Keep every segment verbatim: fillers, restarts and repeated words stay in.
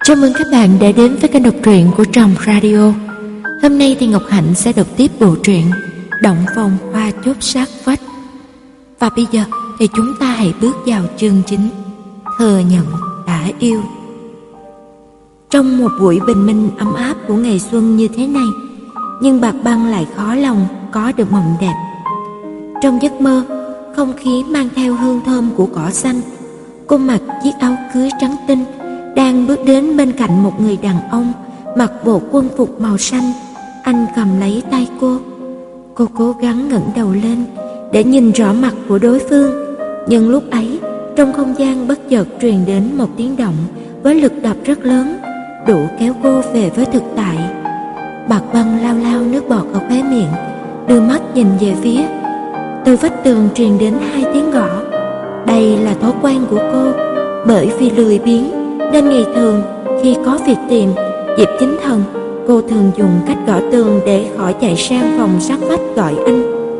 Chào mừng các bạn đã đến với kênh đọc truyện của Trầm Radio. Hôm nay thì Ngọc Hạnh sẽ đọc tiếp bộ truyện Động Phòng Hoa Chốt Sát Vách. Và bây giờ thì chúng ta hãy bước vào chương chính, thừa nhận đã yêu. Trong một buổi bình minh ấm áp của ngày xuân như thế này, nhưng Bạc Băng lại khó lòng có được mộng đẹp. Trong giấc mơ, không khí mang theo hương thơm của cỏ xanh. Cô mặc chiếc áo cưới trắng tinh, đang bước đến bên cạnh một người đàn ông mặc bộ quân phục màu xanh. Anh cầm lấy tay cô. Cô cố gắng ngẩng đầu lên để nhìn rõ mặt của đối phương. Nhưng lúc ấy, trong không gian bất chợt truyền đến một tiếng động với lực đập rất lớn, đủ kéo cô về với thực tại. Bạc Băng lau lau nước bọt ở khóe miệng, đưa mắt nhìn về phía. Từ vách tường truyền đến hai tiếng gõ. Đây là thói quen của cô, bởi vì lười biếng nên ngày thường khi có việc tìm Diệp Chính Thần, cô thường dùng cách gõ tường để khỏi chạy sang phòng sát vách gọi anh.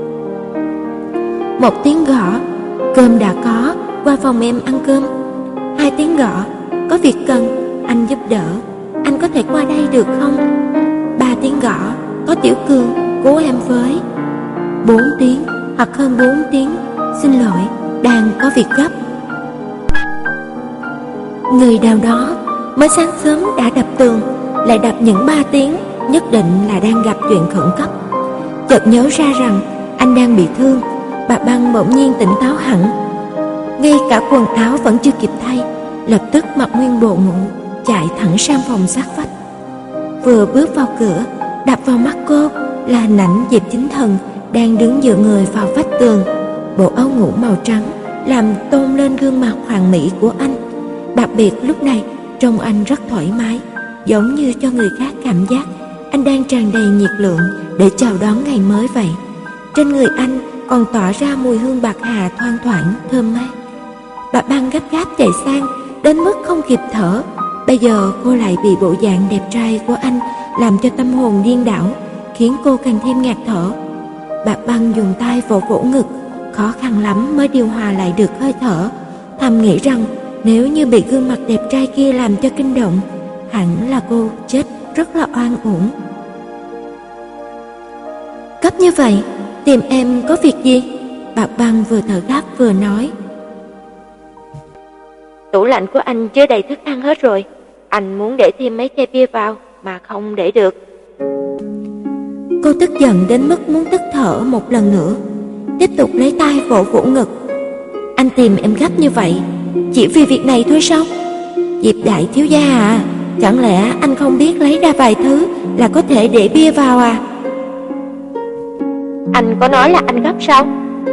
Một tiếng gõ, cơm đã có, qua phòng em ăn cơm. Hai tiếng gõ, có việc cần, anh giúp đỡ, anh có thể qua đây được không? Ba tiếng gõ, có Tiểu Cương, cứu em với. Bốn tiếng hoặc hơn bốn tiếng, xin lỗi, đang có việc gấp. Người nào đó mới sáng sớm đã đập tường, lại đập những ba tiếng, nhất định là đang gặp chuyện khẩn cấp. Chợt nhớ ra rằng anh đang bị thương, Bạc Băng bỗng nhiên tỉnh táo hẳn. Ngay cả quần áo vẫn chưa kịp thay, lập tức mặc nguyên bộ ngủ, chạy thẳng sang phòng sát vách. Vừa bước vào cửa, đập vào mắt cô là hình ảnh Diệp Chính Thần đang đứng dựa người vào vách tường. Bộ áo ngủ màu trắng làm tôn lên gương mặt hoàn mỹ của anh. Đặc biệt lúc này trông anh rất thoải mái, giống như cho người khác cảm giác anh đang tràn đầy nhiệt lượng để chào đón ngày mới vậy. Trên người anh còn tỏa ra mùi hương bạc hà thoang thoảng thơm mát. Bạc Băng gấp gáp chạy sang đến mức không kịp thở. Bây giờ cô lại bị bộ dạng đẹp trai của anh làm cho tâm hồn điên đảo, khiến cô càng thêm ngạt thở. Bạc Băng dùng tay vỗ vỗ ngực, khó khăn lắm mới điều hòa lại được hơi thở, thầm nghĩ rằng nếu như bị gương mặt đẹp trai kia làm cho kinh động, hẳn là cô chết rất là oan uổng. Cấp như vậy, tìm em có việc gì? Bạc Băng vừa thở gấp vừa nói. Tủ lạnh của anh chứa đầy thức ăn hết rồi, anh muốn để thêm mấy chai bia vào mà không để được. Cô tức giận đến mức muốn tức thở một lần nữa, tiếp tục lấy tay vỗ vỗ ngực. Anh tìm em gấp như vậy chỉ vì việc này thôi sao? Diệp đại thiếu gia à, chẳng lẽ anh không biết lấy ra vài thứ là có thể để bia vào à? Anh có nói là anh gấp sao?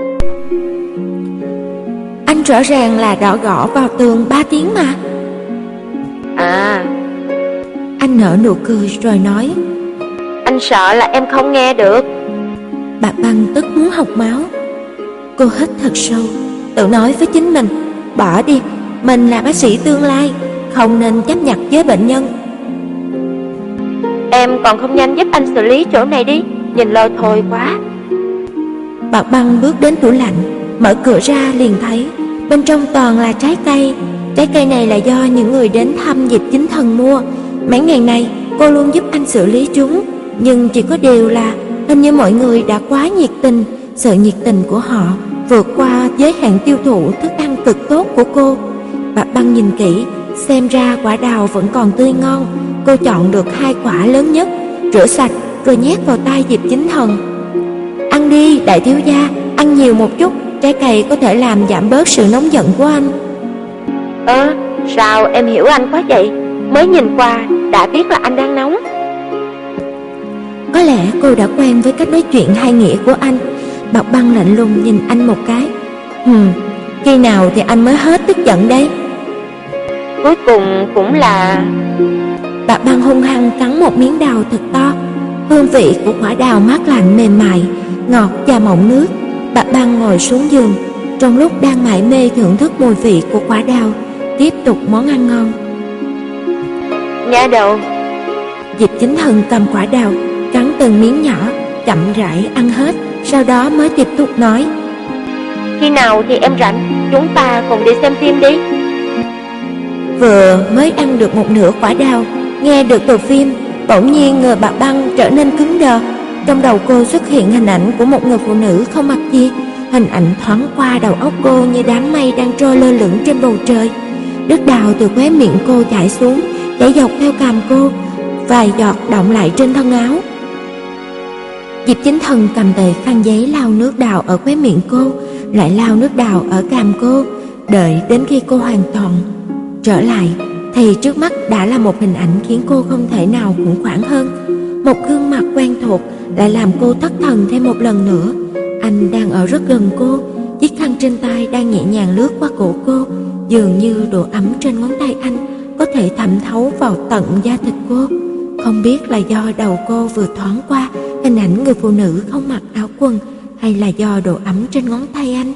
Anh rõ ràng là đã gõ vào tường ba tiếng mà. À. Anh nở nụ cười rồi nói. Anh sợ là em không nghe được. Bạc Băng tức muốn học máu. Cô hít thật sâu, tự nói với chính mình, bỏ đi, mình là bác sĩ tương lai, không nên chấp nhận với bệnh nhân. Em còn không nhanh giúp anh xử lý chỗ này đi, nhìn lôi thôi quá. Bạc Băng bước đến tủ lạnh, mở cửa ra liền thấy bên trong toàn là trái cây. Trái cây này là do những người đến thăm Diệp Chính Thần mua. Mấy ngày này cô luôn giúp anh xử lý chúng, nhưng chỉ có điều là hình như mọi người đã quá nhiệt tình, sự nhiệt tình của họ vượt qua giới hạn tiêu thụ thức ăn cực tốt của cô. Bạc Băng nhìn kỹ, xem ra quả đào vẫn còn tươi ngon. Cô chọn được hai quả lớn nhất, rửa sạch rồi nhét vào tay Diệp Chính Thần. Ăn đi đại thiếu gia, ăn nhiều một chút, trái cây có thể làm giảm bớt sự nóng giận của anh. Ơ, à, sao em hiểu anh quá vậy? Mới nhìn qua đã biết là anh đang nóng. Có lẽ cô đã quen với cách nói chuyện hai nghĩa của anh. Bạc Băng lạnh lùng nhìn anh một cái. Hừm, khi nào thì anh mới hết tức giận đây? Cuối cùng cũng là... Bạc Băng hung hăng cắn một miếng đào thật to. Hương vị của quả đào mát lạnh mềm mại, ngọt và mọng nước. Bạc Băng ngồi xuống giường, trong lúc đang mải mê thưởng thức mùi vị của quả đào, tiếp tục món ăn ngon. Nhả đầu. Diệp Chính Thần cầm quả đào, cắn từng miếng nhỏ, chậm rãi ăn hết, sau đó mới tiếp tục nói. Khi nào thì em rảnh, chúng ta cùng đi xem phim đi. Vừa mới ăn được một nửa quả đào, nghe được từ phim, bỗng nhiên người Bạc Băng trở nên cứng đờ. Trong đầu cô xuất hiện hình ảnh của một người phụ nữ không mặc gì. Hình ảnh thoáng qua đầu óc cô như đám mây đang trôi lơ lửng trên bầu trời. Nước đào từ khóe miệng cô chảy xuống, chảy dọc theo cằm cô, vài giọt đọng lại trên thân áo. Diệp Chính Thần cầm tờ khăn giấy lau nước đào ở khóe miệng cô, lại lau nước đào ở cằm cô, đợi đến khi cô hoàn toàn trở lại thì trước mắt đã là một hình ảnh khiến cô không thể nào khủng hoảng hơn. Một gương mặt quen thuộc lại làm cô thất thần thêm một lần nữa. Anh đang ở rất gần cô, chiếc khăn trên tay đang nhẹ nhàng lướt qua cổ cô, dường như độ ấm trên ngón tay anh có thể thẩm thấu vào tận da thịt cô. Không biết là do đầu cô vừa thoáng qua hình ảnh người phụ nữ không mặc áo quần, hay là do độ ấm trên ngón tay anh.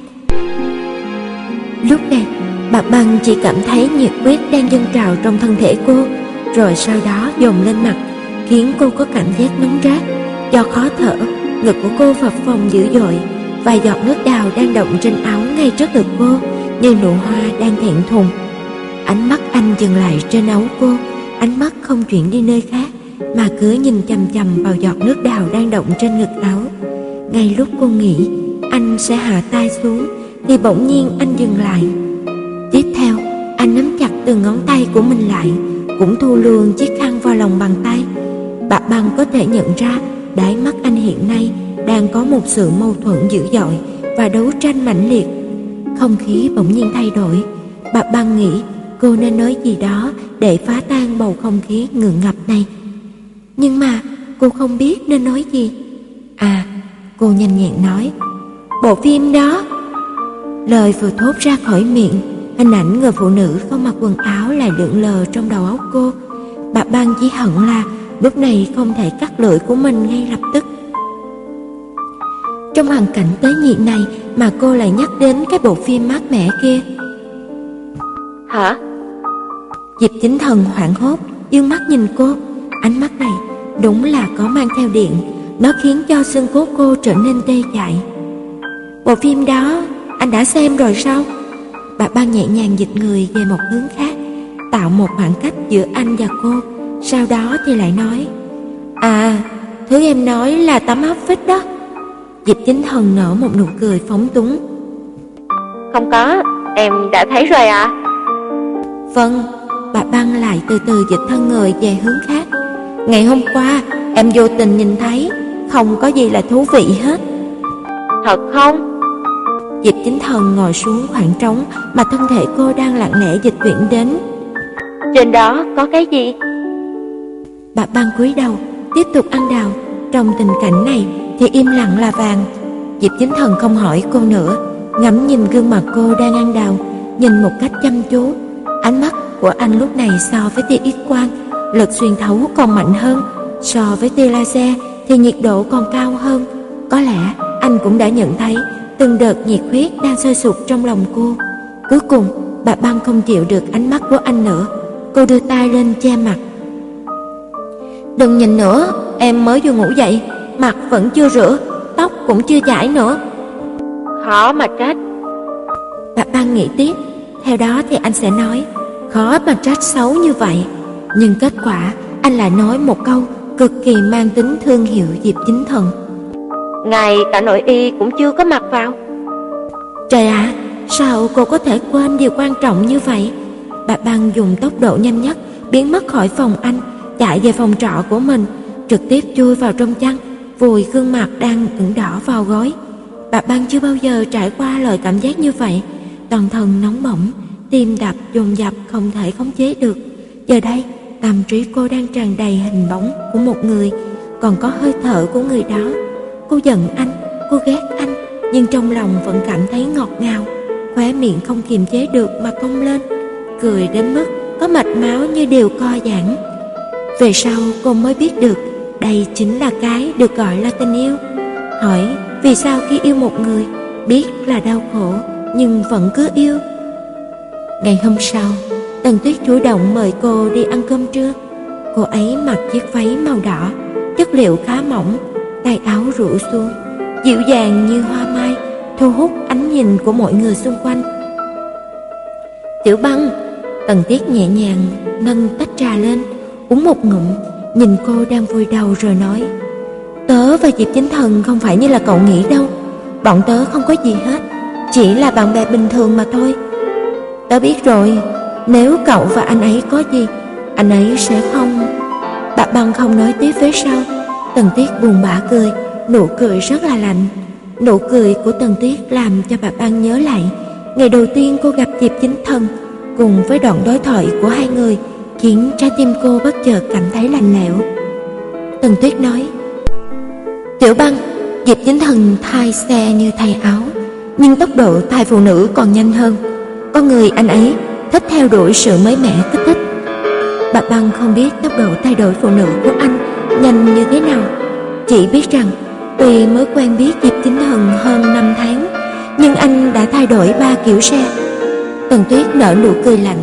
Lúc này, Bạc Băng chỉ cảm thấy nhiệt huyết đang dâng trào trong thân thể cô, rồi sau đó dồn lên mặt, khiến cô có cảm giác nóng rát. Do khó thở, ngực của cô phập phồng dữ dội, vài giọt nước đào đang đọng trên áo ngay trước ngực cô, như nụ hoa đang thẹn thùng. Ánh mắt anh dừng lại trên áo cô, ánh mắt không chuyển đi nơi khác, mà cứ nhìn chằm chằm vào giọt nước đào đang đọng trên ngực áo. Ngay lúc cô nghĩ anh sẽ hạ tay xuống, thì bỗng nhiên anh dừng lại. Tiếp theo, anh nắm chặt từng ngón tay của mình lại, cũng thu luôn chiếc khăn vào lòng bàn tay. Bạc Băng có thể nhận ra đáy mắt anh hiện nay đang có một sự mâu thuẫn dữ dội và đấu tranh mãnh liệt. Không khí bỗng nhiên thay đổi. Bạc Băng nghĩ cô nên nói gì đó để phá tan bầu không khí ngượng ngập này. Nhưng mà cô không biết nên nói gì. À, cô nhanh nhẹn nói, bộ phim đó. Lời vừa thốt ra khỏi miệng, hình ảnh người phụ nữ không mặc quần áo lại lượn lờ trong đầu óc cô. Bạc Băng chỉ hận là lúc này không thể cắt lưỡi của mình ngay lập tức. Trong hoàn cảnh tế nhị này mà cô lại nhắc đến cái bộ phim mát mẻ kia. Hả? Diệp Chính Thần hoảng hốt, dương mắt nhìn cô. Ánh mắt này đúng là có mang theo điện, nó khiến cho xương cốt cô trở nên tê dại. Bộ phim đó anh đã xem rồi sao? Bạc Băng nhẹ nhàng dịch người về một hướng khác, tạo một khoảng cách giữa anh và cô. Sau đó thì lại nói, à, thứ em nói là tấm áp phích đó. Diệp Chính Thần nở một nụ cười phóng túng. Không có, em đã thấy rồi ạ. À? Vâng. Bạc Băng lại từ từ dịch thân người về hướng khác. Ngày hôm qua em vô tình nhìn thấy, không có gì là thú vị hết. Thật không? Diệp Chính Thần ngồi xuống khoảng trống mà thân thể cô đang lặng lẽ dịch chuyển đến. Trên đó có cái gì? Bạc Băng cúi đầu tiếp tục ăn đào. Trong tình cảnh này thì im lặng là vàng. Diệp Chính Thần không hỏi cô nữa, ngắm nhìn gương mặt cô đang ăn đào, nhìn một cách chăm chú. Ánh mắt của anh lúc này so với tia X quang, lực xuyên thấu còn mạnh hơn, so với tia laser thì nhiệt độ còn cao hơn. Có lẽ anh cũng đã nhận thấy từng đợt nhiệt huyết đang sôi sục trong lòng cô. Cuối cùng, Bạc Băng không chịu được ánh mắt của anh nữa, cô đưa tay lên che mặt. Đừng nhìn nữa, em mới vừa ngủ dậy, mặt vẫn chưa rửa, tóc cũng chưa chải nữa. Khó mà trách. Bạc Băng nghĩ tiếp, theo đó thì anh sẽ nói, khó mà trách xấu như vậy. Nhưng kết quả anh lại nói một câu cực kỳ mang tính thương hiệu Diệp Chính Thần. Ngay cả nội y cũng chưa có mặc vào. Trời ạ, à, sao cô có thể quên điều quan trọng như vậy? Bạc Băng dùng tốc độ nhanh nhất biến mất khỏi phòng anh, chạy về phòng trọ của mình, trực tiếp chui vào trong chăn, vùi gương mặt đang ửng đỏ vào gối. Bạc Băng chưa bao giờ trải qua loại cảm giác như vậy, toàn thân nóng bỏng, tim đập dồn dập không thể khống chế được. Giờ đây, tâm trí cô đang tràn đầy hình bóng của một người, còn có hơi thở của người đó. Cô giận anh, cô ghét anh, nhưng trong lòng vẫn cảm thấy ngọt ngào, khóe miệng không kiềm chế được mà cong lên, cười đến mức có mạch máu như đều co giãn. Về sau cô mới biết được đây chính là cái được gọi là tình yêu. Hỏi vì sao khi yêu một người biết là đau khổ nhưng vẫn cứ yêu. Ngày hôm sau, Tần Tuyết chủ động mời cô đi ăn cơm trưa. Cô ấy mặc chiếc váy màu đỏ, chất liệu khá mỏng, tay áo rũ xuống, dịu dàng như hoa mai, thu hút ánh nhìn của mọi người xung quanh. Tiểu Băng, Tần Tiết nhẹ nhàng nâng tách trà lên, uống một ngụm, nhìn cô đang vùi đầu rồi nói: Tớ và Diệp Chính Thần không phải như là cậu nghĩ đâu. Bọn tớ không có gì hết, chỉ là bạn bè bình thường mà thôi. Tớ biết rồi, nếu cậu và anh ấy có gì, anh ấy sẽ không... Bà Băng không nói tiếp phía sau. Tần Tiết buồn bã cười, nụ cười rất là lạnh. Nụ cười của Tần Tiết làm cho bà Băng nhớ lại ngày đầu tiên cô gặp Diệp Chính Thần, cùng với đoạn đối thoại của hai người khiến trái tim cô bất chợt cảm thấy lạnh lẽo. Tần Tuyết nói: Tiểu Băng, Diệp Chính Thần thay xe như thay áo, nhưng tốc độ thay phụ nữ còn nhanh hơn. Con người anh ấy thích theo đuổi sự mới mẻ kích thích. Bà Băng không biết tốc độ thay đổi phụ nữ của anh nhanh như thế nào, chỉ biết rằng tuy mới quen biết Diệp Chính Thần hơn năm tháng, nhưng anh đã thay đổi ba kiểu xe. Tần Tuyết nở nụ cười lạnh.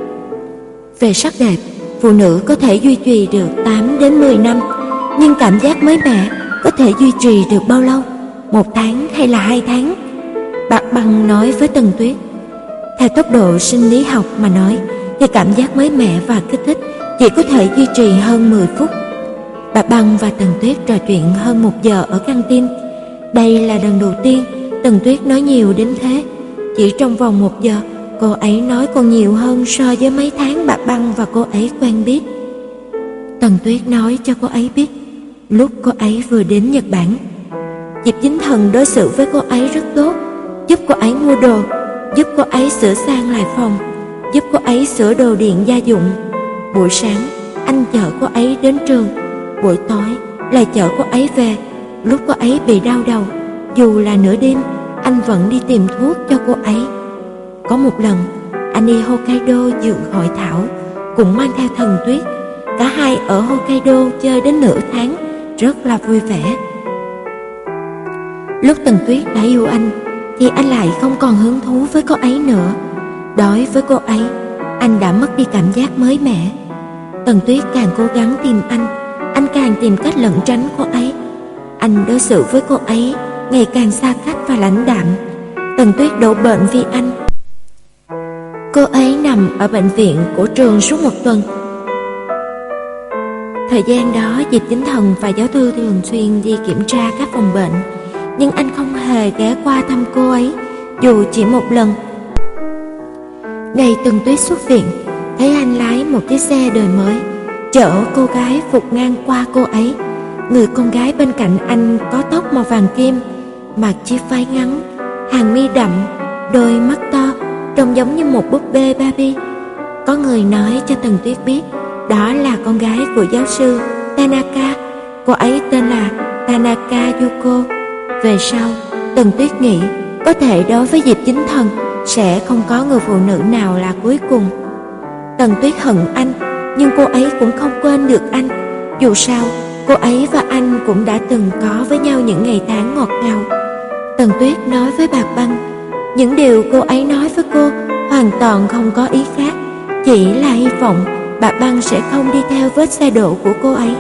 Về sắc đẹp, phụ nữ có thể duy trì được tám đến mười năm, nhưng cảm giác mới mẻ có thể duy trì được bao lâu? Một tháng hay là hai tháng? Bà Băng nói với Tần Tuyết. Theo tốc độ sinh lý học mà nói, thì cảm giác mới mẻ và kích thích chỉ có thể duy trì hơn mười phút. Bà Băng và Tần Tuyết trò chuyện hơn một giờ ở căng tin. Đây là lần đầu tiên Tần Tuyết nói nhiều đến thế. Chỉ trong vòng một giờ, cô ấy nói còn nhiều hơn so với mấy tháng bà Băng và cô ấy quen biết. Tần Tuyết nói cho cô ấy biết, lúc cô ấy vừa đến Nhật Bản, Diệp Chính Thần đối xử với cô ấy rất tốt, giúp cô ấy mua đồ, giúp cô ấy sửa sang lại phòng, giúp cô ấy sửa đồ điện gia dụng. Buổi sáng, anh chở cô ấy đến trường, buổi tối lại chở cô ấy về. Lúc cô ấy bị đau đầu, dù là nửa đêm, anh vẫn đi tìm thuốc cho cô ấy. Có một lần, anh đi Hokkaido dự hội thảo, cũng mang theo Thần Tuyết. Cả hai ở Hokkaido chơi đến nửa tháng, rất là vui vẻ. Lúc Tần Tuyết đã yêu anh, thì anh lại không còn hứng thú với cô ấy nữa. Đối với cô ấy, anh đã mất đi cảm giác mới mẻ. Tần Tuyết càng cố gắng tìm anh, anh càng tìm cách lẩn tránh cô ấy. Anh đối xử với cô ấy ngày càng xa cách và lãnh đạm. Tần Tuyết đổ bệnh vì anh. Cô ấy nằm ở bệnh viện của trường suốt một tuần. Thời gian đó, Diệp Chính Thần và giáo thư thường xuyên đi kiểm tra các phòng bệnh, nhưng anh không hề ghé qua thăm cô ấy, dù chỉ một lần. Ngày Tần Tuyết xuất viện, thấy anh lái một chiếc xe đời mới, chở cô gái vụt ngang qua cô ấy. Người con gái bên cạnh anh có tóc màu vàng kim, mặc chiếc váy ngắn, hàng mi đậm, đôi mắt to, trông giống như một búp bê Barbie. Có người nói cho Tần Tuyết biết đó là con gái của giáo sư Tanaka. Cô ấy tên là Tanaka Yuko. Về sau, Tần Tuyết nghĩ có thể đối với Diệp Chính Thần sẽ không có người phụ nữ nào là cuối cùng. Tần Tuyết hận anh, nhưng cô ấy cũng không quên được anh. Dù sao, cô ấy và anh cũng đã từng có với nhau những ngày tháng ngọt ngào. Tần Tuyết nói với bà Băng, những điều cô ấy nói với cô hoàn toàn không có ý khác, chỉ là hy vọng bà Băng sẽ không đi theo vết xe đổ của cô ấy.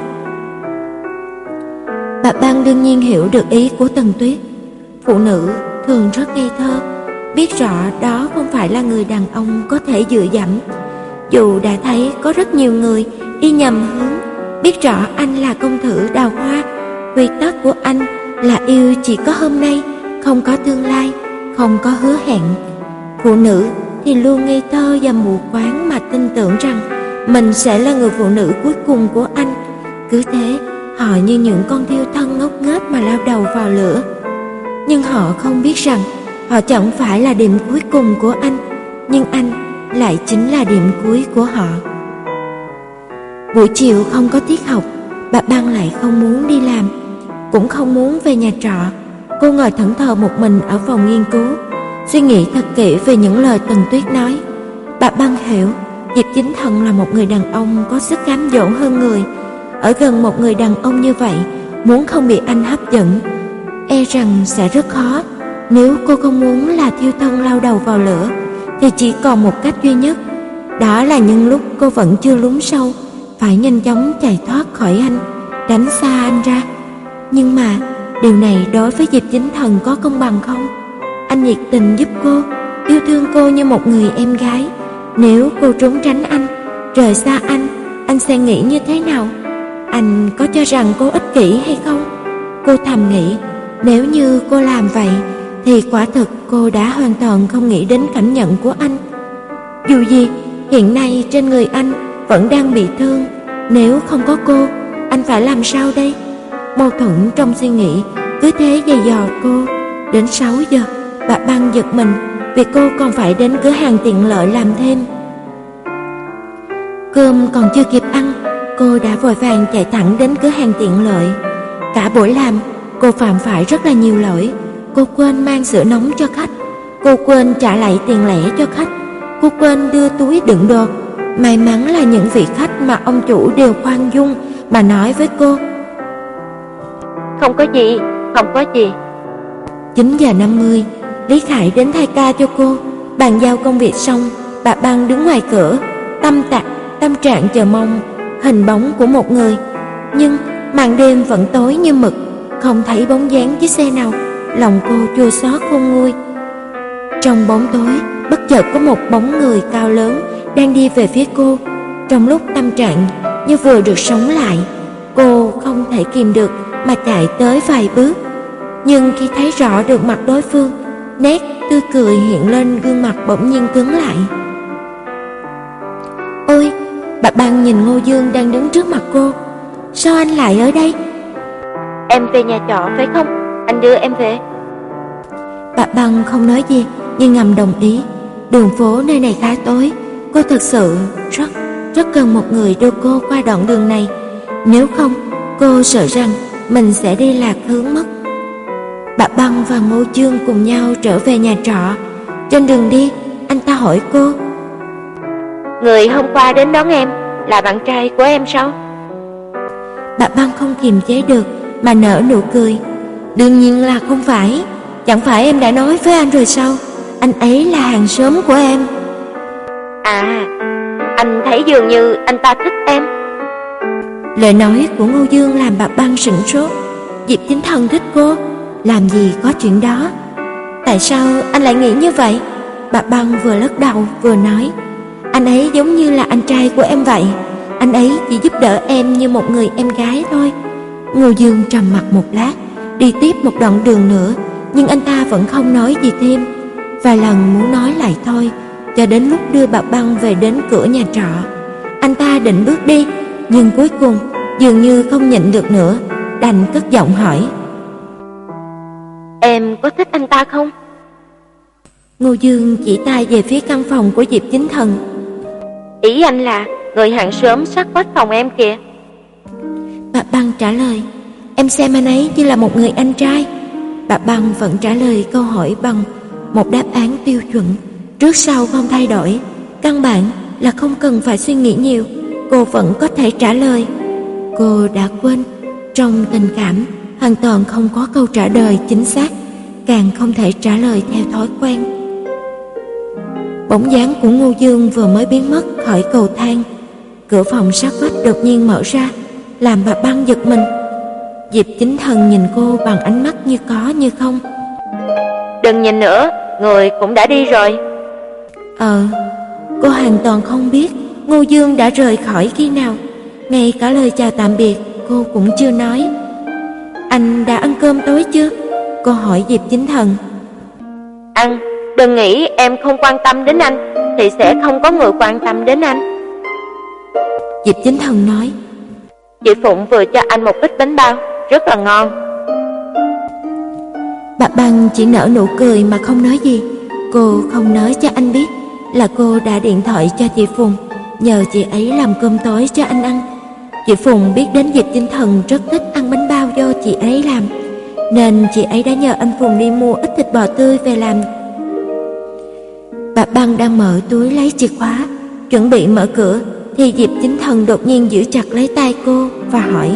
Bà Băng đương nhiên hiểu được ý của Tần Tuyết. Phụ nữ thường rất ngây thơ, biết rõ đó không phải là người đàn ông có thể dựa dẫm. Dù đã thấy có rất nhiều người đi nhầm hướng, biết rõ anh là công tử đào hoa, quy tắc của anh là yêu chỉ có hôm nay, không có tương lai, không có hứa hẹn. Phụ nữ thì luôn ngây thơ và mù quáng mà tin tưởng rằng mình sẽ là người phụ nữ cuối cùng của anh. Cứ thế, họ như những con thiêu thân ngốc nghếch mà lao đầu vào lửa. Nhưng họ không biết rằng họ chẳng phải là điểm cuối cùng của anh, nhưng anh lại chính là điểm cuối của họ. Buổi chiều không có tiết học, bà Băng lại không muốn đi làm, cũng không muốn về nhà trọ. Cô ngồi thẫn thờ một mình ở phòng nghiên cứu, suy nghĩ thật kỹ về những lời Tần Tuyết nói. Bà Băng hiểu Diệp Chính Thần là một người đàn ông có sức cám dỗ hơn người. Ở gần một người đàn ông như vậy, muốn không bị anh hấp dẫn, e rằng sẽ rất khó. Nếu cô không muốn là thiêu thân lao đầu vào lửa, thì chỉ còn một cách duy nhất, đó là nhân lúc cô vẫn chưa lún sâu, phải nhanh chóng chạy thoát khỏi anh, tránh xa anh ra. Nhưng mà điều này đối với Diệp Chính Thần có công bằng không? Anh nhiệt tình giúp cô, yêu thương cô như một người em gái, Nếu cô trốn tránh anh, rời xa anh, anh sẽ nghĩ như thế nào? Anh có cho rằng cô ích kỷ hay không? Cô thầm nghĩ, nếu như cô làm vậy thì quả thực cô đã hoàn toàn không nghĩ đến cảm nhận của anh. Dù gì, hiện nay trên người anh vẫn đang bị thương. Nếu không có cô, anh phải làm sao đây? Mâu thuẫn trong suy nghĩ cứ thế giày dò cô. Đến sáu giờ, bà Băng giật mình vì cô còn phải đến cửa hàng tiện lợi làm thêm. Cơm còn chưa kịp ăn, cô đã vội vàng chạy thẳng đến cửa hàng tiện lợi. Cả buổi làm, cô phạm phải rất là nhiều lỗi. Cô quên mang sữa nóng cho khách, cô quên trả lại tiền lẻ cho khách, cô quên đưa túi đựng đồ. May mắn là những vị khách mà ông chủ đều khoan dung mà nói với cô: Không có gì, không có gì. Chín giờ năm mươi, Lý Khải đến thay ca cho cô. Bàn giao công việc xong, bà Băng đứng ngoài cửa, tâm tạc, tâm trạng chờ mong hình bóng của một người. Nhưng màn đêm vẫn tối như mực, không thấy bóng dáng chiếc xe nào. Lòng cô chua xót khôn nguôi. Trong bóng tối, bất chợt có một bóng người cao lớn đang đi về phía cô. Trong lúc tâm trạng như vừa được sống lại, cô không thể kìm được mà chạy tới vài bước. Nhưng khi thấy rõ được mặt đối phương, nét tươi cười hiện lên gương mặt bỗng nhiên cứng lại. Ôi, bà Băng nhìn Ngô Dương đang đứng trước mặt cô. Sao anh lại ở đây? Em về nhà trọ phải không? Anh đưa em về. Bà Băng không nói gì nhưng ngầm đồng ý. Đường phố nơi này khá tối, cô thực sự rất, rất cần một người đưa cô qua đoạn đường này. Nếu không, cô sợ rằng mình sẽ đi lạc hướng mất. Bà Băng và Ngô Dương cùng nhau trở về nhà trọ. Trên đường đi, anh ta hỏi cô: Người hôm qua đến đón em là bạn trai của em sao? Bà Băng không kiềm chế được mà nở nụ cười. Đương nhiên là không phải. Chẳng phải em đã nói với anh rồi sao? Anh ấy là hàng xóm của em. À, anh thấy dường như anh ta thích em. Lời nói của Ngô Dương làm bà Băng sửng sốt. Diệp Chính Thần thích cô? Làm gì có chuyện đó. Tại sao anh lại nghĩ như vậy? Bà Băng vừa lắc đầu vừa nói: Anh ấy giống như là anh trai của em vậy. Anh ấy chỉ giúp đỡ em như một người em gái thôi. Ngô Dương trầm mặc một lát, đi tiếp một đoạn đường nữa, nhưng anh ta vẫn không nói gì thêm. Vài lần muốn nói lại thôi, cho đến lúc đưa bà Băng về đến cửa nhà trọ. Anh ta định bước đi, nhưng cuối cùng dường như không nhịn được nữa, đành cất giọng hỏi: Em có thích anh ta không? Ngô Dương chỉ tay về phía căn phòng của Diệp Chính Thần. Ý anh là người hàng xóm sát vách phòng em kìa. Bà Băng trả lời: Em xem anh ấy như là một người anh trai. Bà Băng vẫn trả lời câu hỏi bằng một đáp án tiêu chuẩn, trước sau không thay đổi. Căn bản là không cần phải suy nghĩ nhiều, cô vẫn có thể trả lời. Cô đã quên, trong tình cảm hoàn toàn không có câu trả lời chính xác, càng không thể trả lời theo thói quen. Bóng dáng của Ngô Dương vừa mới biến mất khỏi cầu thang, cửa phòng sát vách đột nhiên mở ra, làm bà Băng giật mình. Diệp Chính Thần nhìn cô bằng ánh mắt như có như không. Đừng nhìn nữa, người cũng đã đi rồi. Ờ, cô hoàn toàn không biết Ngô Dương đã rời khỏi khi nào. Ngay cả lời chào tạm biệt cô cũng chưa nói. Anh đã ăn cơm tối chưa? Cô hỏi Diệp Chính Thần. Ăn, đừng nghĩ em không quan tâm đến anh thì sẽ không có người quan tâm đến anh. Diệp Chính Thần nói. Chị Phụng vừa cho anh một ít bánh bao, rất là ngon. Bà Băng chỉ nở nụ cười mà không nói gì. Cô không nói cho anh biết là cô đã điện thoại cho chị Phụng, nhờ chị ấy làm cơm tối cho anh ăn. Chị Phụng biết đến Diệp Chính Thần rất thích ăn bánh bao do chị ấy làm, nên chị ấy đã nhờ anh Phụng đi mua ít thịt bò tươi về làm. Bà Băng đang mở túi lấy chìa khóa, chuẩn bị mở cửa, thì Diệp Chính Thần đột nhiên giữ chặt lấy tay cô và hỏi.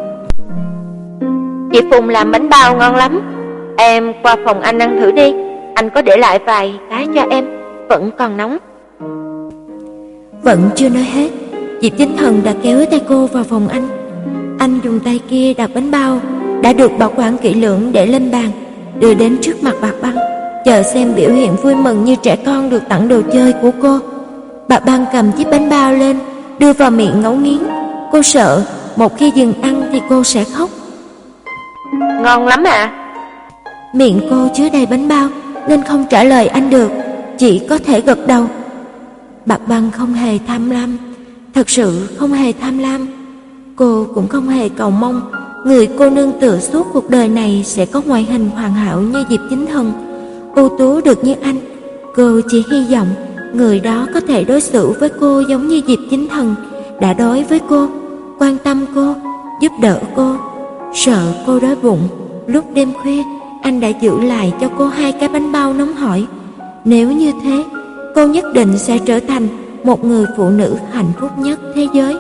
Chị Phụng làm bánh bao ngon lắm, em qua phòng anh ăn thử đi, anh có để lại vài cái cho em, vẫn còn nóng. Vẫn chưa nói hết, Diệp Chính Thần đã kéo tay cô vào phòng anh. Anh dùng tay kia đặt bánh bao đã được bảo quản kỹ lưỡng để lên bàn, đưa đến trước mặt bà Băng, chờ xem biểu hiện vui mừng như trẻ con được tặng đồ chơi của cô. Bà Băng cầm chiếc bánh bao lên, đưa vào miệng ngấu nghiến. Cô sợ một khi dừng ăn thì cô sẽ khóc. Ngon lắm à? Miệng cô chứa đầy bánh bao nên không trả lời anh được, chỉ có thể gật đầu. Bà Băng không hề tham lam, thật sự không hề tham lam. Cô cũng không hề cầu mong người cô nương tựa suốt cuộc đời này sẽ có ngoại hình hoàn hảo như Diệp Chính Thần, ưu tú được như anh. Cô chỉ hy vọng người đó có thể đối xử với cô giống như Diệp Chính Thần đã đối với cô, quan tâm cô, giúp đỡ cô. Sợ cô đói bụng, lúc đêm khuya anh đã giữ lại cho cô hai cái bánh bao nóng hổi. Nếu như thế, cô nhất định sẽ trở thành một người phụ nữ hạnh phúc nhất thế giới.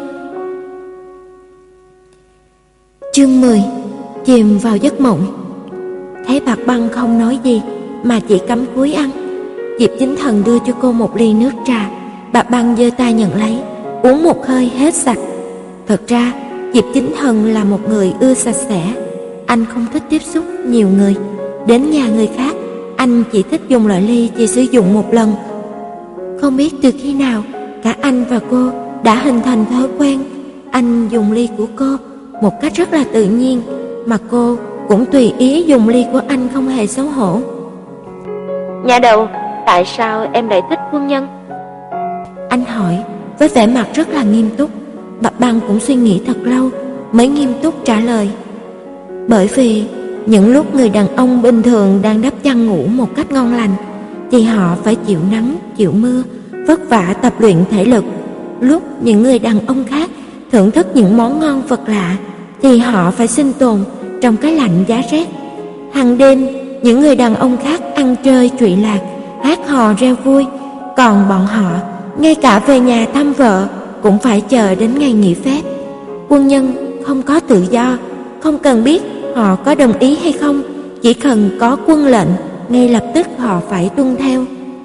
Chương mười. Chìm vào giấc mộng. Thấy Bạc Băng không nói gì mà chỉ cắm cúi ăn, Diệp Chính Thần đưa cho cô một ly nước trà. Bạc Băng giơ tay nhận lấy, uống một hơi hết sạch. Thật ra Diệp Chính Thần là một người ưa sạch sẽ. Anh không thích tiếp xúc nhiều người. Đến nhà người khác, anh chỉ thích dùng loại ly chỉ sử dụng một lần. Không biết từ khi nào, cả anh và cô đã hình thành thói quen. Anh dùng ly của cô một cách rất là tự nhiên, mà cô cũng tùy ý dùng ly của anh không hề xấu hổ. Nhà đầu, tại sao em lại thích quân nhân? Anh hỏi với vẻ mặt rất là nghiêm túc. Bạc Băng cũng suy nghĩ thật lâu mới nghiêm túc trả lời. Bởi vì những lúc người đàn ông bình thường đang đắp chăn ngủ một cách ngon lành thì họ phải chịu nắng, chịu mưa, vất vả tập luyện thể lực. Lúc những người đàn ông khác thưởng thức những món ngon vật lạ thì họ phải sinh tồn trong cái lạnh giá rét. Hàng đêm, những người đàn ông khác ăn chơi trụy lạc, hát hò reo vui, còn bọn họ ngay cả về nhà thăm vợ cũng phải chờ đến ngày nghỉ phép. Quân nhân không có tự do, không cần biết họ có đồng ý hay không, chỉ cần có quân lệnh, ngay lập tức họ phải tuân theo.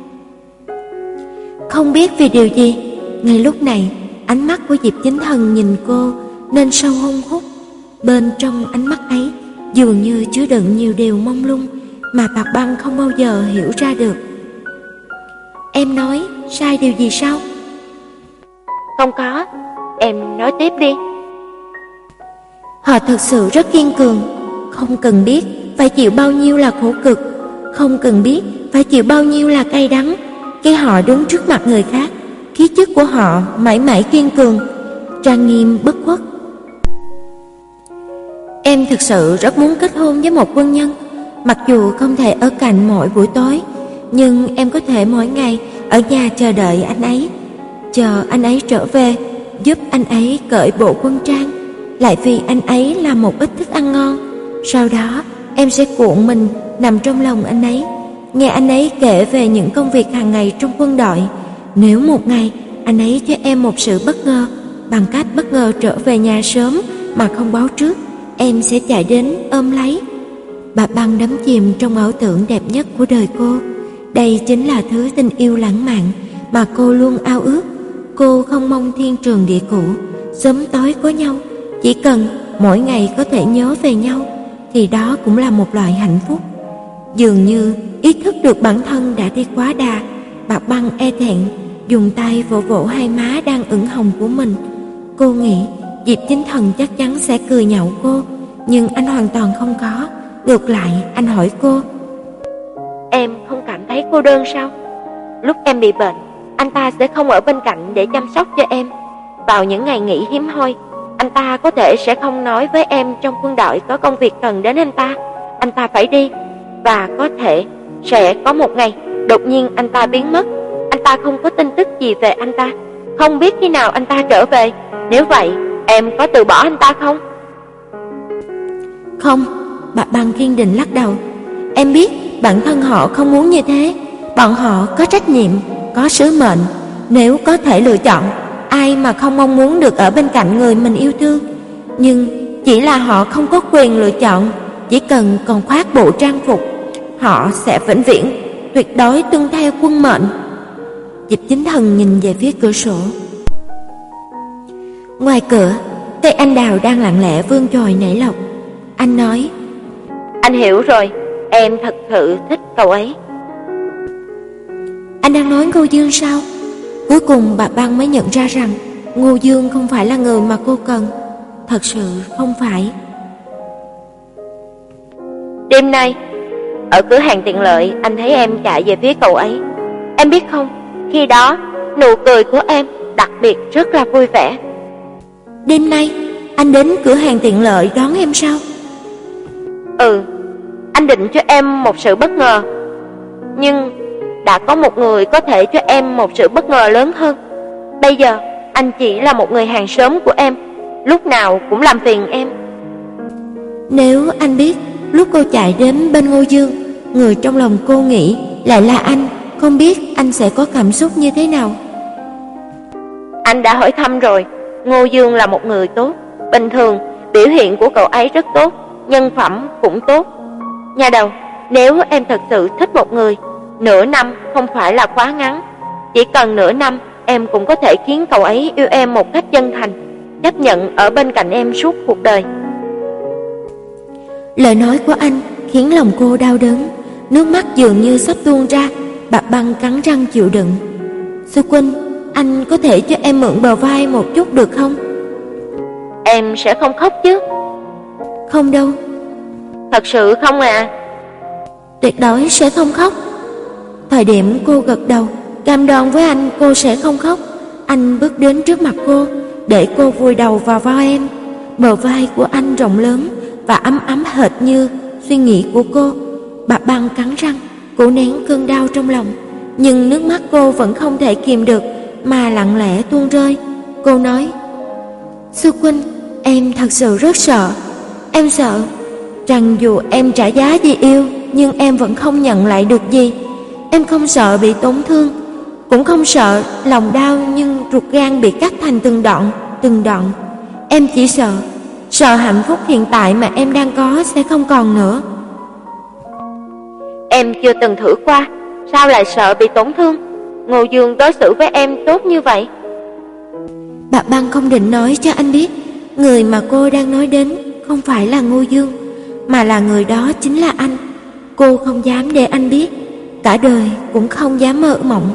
Không biết vì điều gì, ngay lúc này ánh mắt của Diệp Chính Thần nhìn cô nên sâu hun hút. Bên trong ánh mắt ấy dường như chứa đựng nhiều điều mông lung mà Bạc Băng không bao giờ hiểu ra được. Em nói sai điều gì sao? Không có, em nói tiếp đi. Họ thực sự rất kiên cường, không cần biết phải chịu bao nhiêu là khổ cực, không cần biết phải chịu bao nhiêu là cay đắng. Khi họ đứng trước mặt người khác, khí chất của họ mãi mãi kiên cường, trang nghiêm bất khuất. Em thực sự rất muốn kết hôn với một quân nhân. Mặc dù không thể ở cạnh mỗi buổi tối, nhưng em có thể mỗi ngày ở nhà chờ đợi anh ấy, chờ anh ấy trở về, giúp anh ấy cởi bộ quân trang, lại vì anh ấy làm một ít thức ăn ngon. Sau đó em sẽ cuộn mình nằm trong lòng anh ấy, nghe anh ấy kể về những công việc hàng ngày trong quân đội. Nếu một ngày anh ấy cho em một sự bất ngờ, bằng cách bất ngờ trở về nhà sớm mà không báo trước, em sẽ chạy đến ôm lấy. Bà Băng đắm chìm trong ảo tưởng đẹp nhất của đời cô. Đây chính là thứ tình yêu lãng mạn mà cô luôn ao ước. Cô không mong thiên trường địa cửu, sớm tối có nhau, chỉ cần mỗi ngày có thể nhớ về nhau thì đó cũng là một loại hạnh phúc. Dường như ý thức được bản thân đã đi quá đà, Bạc Băng e thẹn dùng tay vỗ vỗ hai má đang ửng hồng của mình. Cô nghĩ Diệp Chính Thần chắc chắn sẽ cười nhạo cô, nhưng anh hoàn toàn không có. Ngược lại, anh hỏi cô: Em không cảm thấy cô đơn sao? Lúc em bị bệnh, anh ta sẽ không ở bên cạnh để chăm sóc cho em. Vào những ngày nghỉ hiếm hoi, anh ta có thể sẽ không nói với em trong quân đội có công việc cần đến anh ta, anh ta phải đi. Và có thể sẽ có một ngày đột nhiên anh ta biến mất, anh ta không có tin tức gì về anh ta, không biết khi nào anh ta trở về. Nếu vậy, em có từ bỏ anh ta không? Không, bà Băng kiên định lắc đầu. Em biết bản thân họ không muốn như thế. Bọn họ có trách nhiệm, có sứ mệnh. Nếu có thể lựa chọn, ai mà không mong muốn được ở bên cạnh người mình yêu thương. Nhưng chỉ là họ không có quyền lựa chọn. Chỉ cần còn khoác bộ trang phục, họ sẽ vĩnh viễn tuyệt đối tuân theo quân mệnh. Diệp Chính Thần nhìn về phía cửa sổ. Ngoài cửa, cây anh đào đang lặng lẽ vươn chồi nảy lộc. Anh nói: Anh hiểu rồi, em thật sự thích cậu ấy. Anh đang nói Ngô Dương sao? Cuối cùng bà Băng mới nhận ra rằng Ngô Dương không phải là người mà cô cần. Thật sự không phải. Đêm nay, ở cửa hàng tiện lợi, anh thấy em chạy về phía cậu ấy. Em biết không, khi đó, nụ cười của em đặc biệt rất là vui vẻ. Đêm nay, anh đến cửa hàng tiện lợi đón em sao? Ừ, anh định cho em một sự bất ngờ. Nhưng đã có một người có thể cho em một sự bất ngờ lớn hơn. Bây giờ, anh chỉ là một người hàng xóm của em, lúc nào cũng làm phiền em. Nếu anh biết lúc cô chạy đến bên Ngô Dương, người trong lòng cô nghĩ lại là anh, không biết anh sẽ có cảm xúc như thế nào. Anh đã hỏi thăm rồi, Ngô Dương là một người tốt. Bình thường, biểu hiện của cậu ấy rất tốt, nhân phẩm cũng tốt. Nhà đầu, nếu em thật sự thích một người, nửa năm không phải là quá ngắn. Chỉ cần nửa năm, em cũng có thể khiến cậu ấy yêu em một cách chân thành, chấp nhận ở bên cạnh em suốt cuộc đời. Lời nói của anh khiến lòng cô đau đớn, nước mắt dường như sắp tuôn ra. Bà Băng cắn răng chịu đựng. Sư Huynh, anh có thể cho em mượn bờ vai một chút được không? Em sẽ không khóc chứ? Không đâu. Thật sự không à? Tuyệt đối sẽ không khóc. Thời điểm cô gật đầu, cam đoan với anh cô sẽ không khóc, anh bước đến trước mặt cô, để cô vùi đầu vào vai em. Bờ vai của anh rộng lớn và ấm ấm hệt như suy nghĩ của cô. Bà Băng cắn răng, cố nén cơn đau trong lòng, nhưng nước mắt cô vẫn không thể kìm được mà lặng lẽ tuôn rơi. Cô nói: Sư Huynh, em thật sự rất sợ. Em sợ rằng dù em trả giá vì yêu, nhưng em vẫn không nhận lại được gì. Em không sợ bị tổn thương, cũng không sợ lòng đau nhưng ruột gan bị cắt thành từng đoạn, từng đoạn. Em chỉ sợ, sợ hạnh phúc hiện tại mà em đang có sẽ không còn nữa. Em chưa từng thử qua, sao lại sợ bị tổn thương? Ngô Dương đối xử với em tốt như vậy. Bà Băng không định nói cho anh biết, người mà cô đang nói đến không phải là Ngô Dương, mà là người đó chính là anh. Cô không dám để anh biết, cả đời cũng không dám mơ mộng.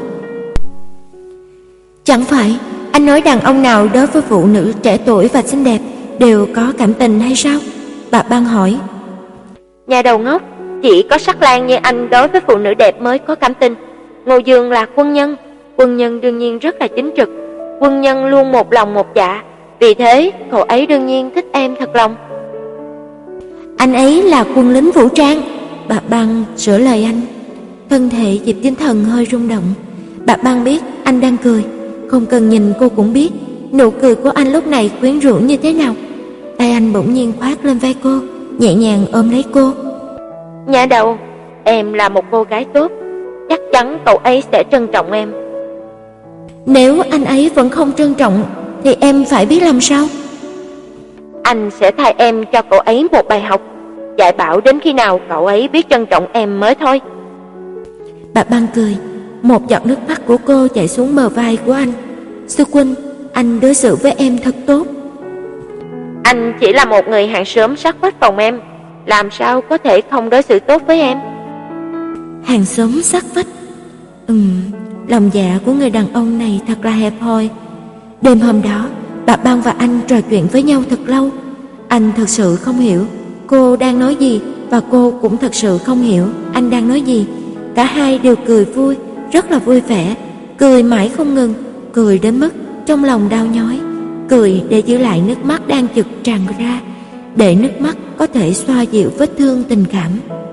Chẳng phải anh nói đàn ông nào đối với phụ nữ trẻ tuổi và xinh đẹp đều có cảm tình hay sao? Bà Băng hỏi. Nhà đầu ngốc, chỉ có Sắc Lang như anh đối với phụ nữ đẹp mới có cảm tình. Ngô Dương là quân nhân, quân nhân đương nhiên rất là chính trực, quân nhân luôn một lòng một dạ, vì thế cậu ấy đương nhiên thích em thật lòng. Anh ấy là quân lính vũ trang. Bà Băng sửa lời anh. Thân thể Diệp Tinh Thần hơi rung động. Bà Băng biết anh đang cười, không cần nhìn cô cũng biết nụ cười của anh lúc này quyến rũ như thế nào. Tay anh bỗng nhiên khoác lên vai cô, nhẹ nhàng ôm lấy cô. Nhã đầu, em là một cô gái tốt, chắc chắn cậu ấy sẽ trân trọng em. Nếu anh ấy vẫn không trân trọng thì em phải biết làm sao? Anh sẽ thay em cho cậu ấy một bài học, dạy bảo đến khi nào cậu ấy biết trân trọng em mới thôi. Bà Băng cười, một giọt nước mắt của cô chảy xuống bờ vai của anh. Sư Huynh, anh đối xử với em thật tốt. Anh chỉ là một người hàng xóm sát vách phòng em, làm sao có thể không đối xử tốt với em? Hàng xóm sát vách. Ừm, lòng dạ của người đàn ông này thật là hẹp hòi. Đêm hôm đó, bà Băng và anh trò chuyện với nhau thật lâu. Anh thật sự không hiểu cô đang nói gì, và cô cũng thật sự không hiểu anh đang nói gì. Cả hai đều cười vui, rất là vui vẻ, cười mãi không ngừng, cười đến mức trong lòng đau nhói, cười để giữ lại nước mắt đang chực tràn ra, để nước mắt có thể xoa dịu vết thương tình cảm.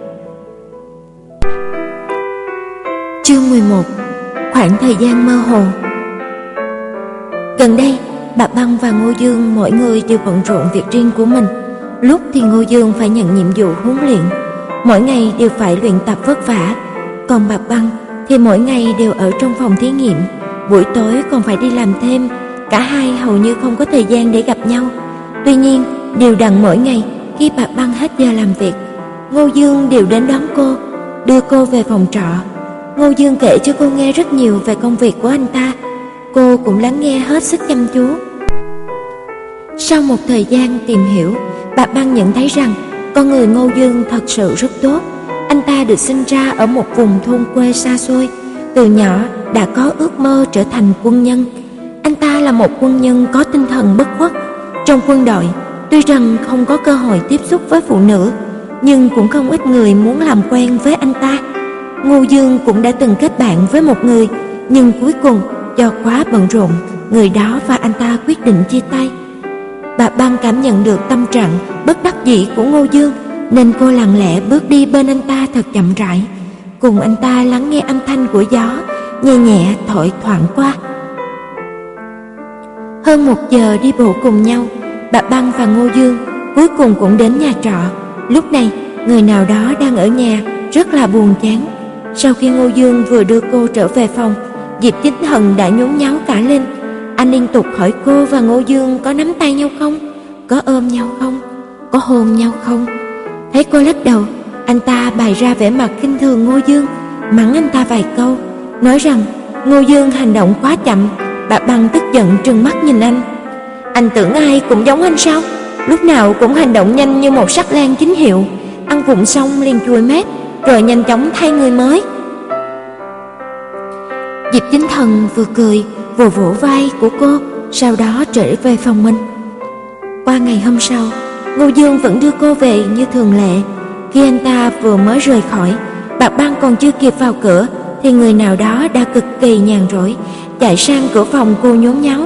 Chương mười một. Khoảng thời gian mơ hồ. Gần đây, bà Băng và Ngô Dương mỗi người đều bận rộn việc riêng của mình. Lúc thì Ngô Dương phải nhận nhiệm vụ huấn luyện, mỗi ngày đều phải luyện tập vất vả. Còn bà Băng thì mỗi ngày đều ở trong phòng thí nghiệm, buổi tối còn phải đi làm thêm. Cả hai hầu như không có thời gian để gặp nhau. Tuy nhiên, đều đặn mỗi ngày khi bà Băng hết giờ làm việc, Ngô Dương đều đến đón cô, đưa cô về phòng trọ. Ngô Dương kể cho cô nghe rất nhiều về công việc của anh ta. Cô cũng lắng nghe hết sức chăm chú. Sau một thời gian tìm hiểu, bà Băng nhận thấy rằng con người Ngô Dương thật sự rất tốt. Anh ta được sinh ra ở một vùng thôn quê xa xôi, từ nhỏ đã có ước mơ trở thành quân nhân. Anh ta là một quân nhân có tinh thần bất khuất. Trong quân đội, tuy rằng không có cơ hội tiếp xúc với phụ nữ, nhưng cũng không ít người muốn làm quen với anh ta. Ngô Dương cũng đã từng kết bạn với một người, nhưng cuối cùng do quá bận rộn, người đó và anh ta quyết định chia tay. Bà Băng cảm nhận được tâm trạng bất đắc dĩ của Ngô Dương, nên cô lặng lẽ bước đi bên anh ta thật chậm rãi, cùng anh ta lắng nghe âm thanh của gió nhẹ nhẹ thổi thoảng qua. Hơn một giờ đi bộ cùng nhau, bà Băng và Ngô Dương cuối cùng cũng đến nhà trọ. Lúc này, người nào đó đang ở nhà rất là buồn chán. Sau khi Ngô Dương vừa đưa cô trở về phòng, Diệp Chính Thần đã nhốn nháo cả lên. Anh liên tục hỏi cô và Ngô Dương có nắm tay nhau không, có ôm nhau không, có hôn nhau không. Thấy cô lắc đầu, anh ta bày ra vẻ mặt khinh thường Ngô Dương, mắng anh ta vài câu, nói rằng Ngô Dương hành động quá chậm. Bà Băng tức giận trừng mắt nhìn anh. Anh tưởng ai cũng giống anh sao? Lúc nào cũng hành động nhanh như một sắc lang chính hiệu, ăn vụng xong liền chùi mép, rồi nhanh chóng thay người mới. Diệp Chính Thần vừa cười vừa vỗ vai của cô, sau đó trở về phòng mình. Qua ngày hôm sau, Ngô Dương vẫn đưa cô về như thường lệ. Khi anh ta vừa mới rời khỏi, bà Băng còn chưa kịp vào cửa thì người nào đó đã cực kỳ nhàn rỗi chạy sang cửa phòng cô nhốn nháo.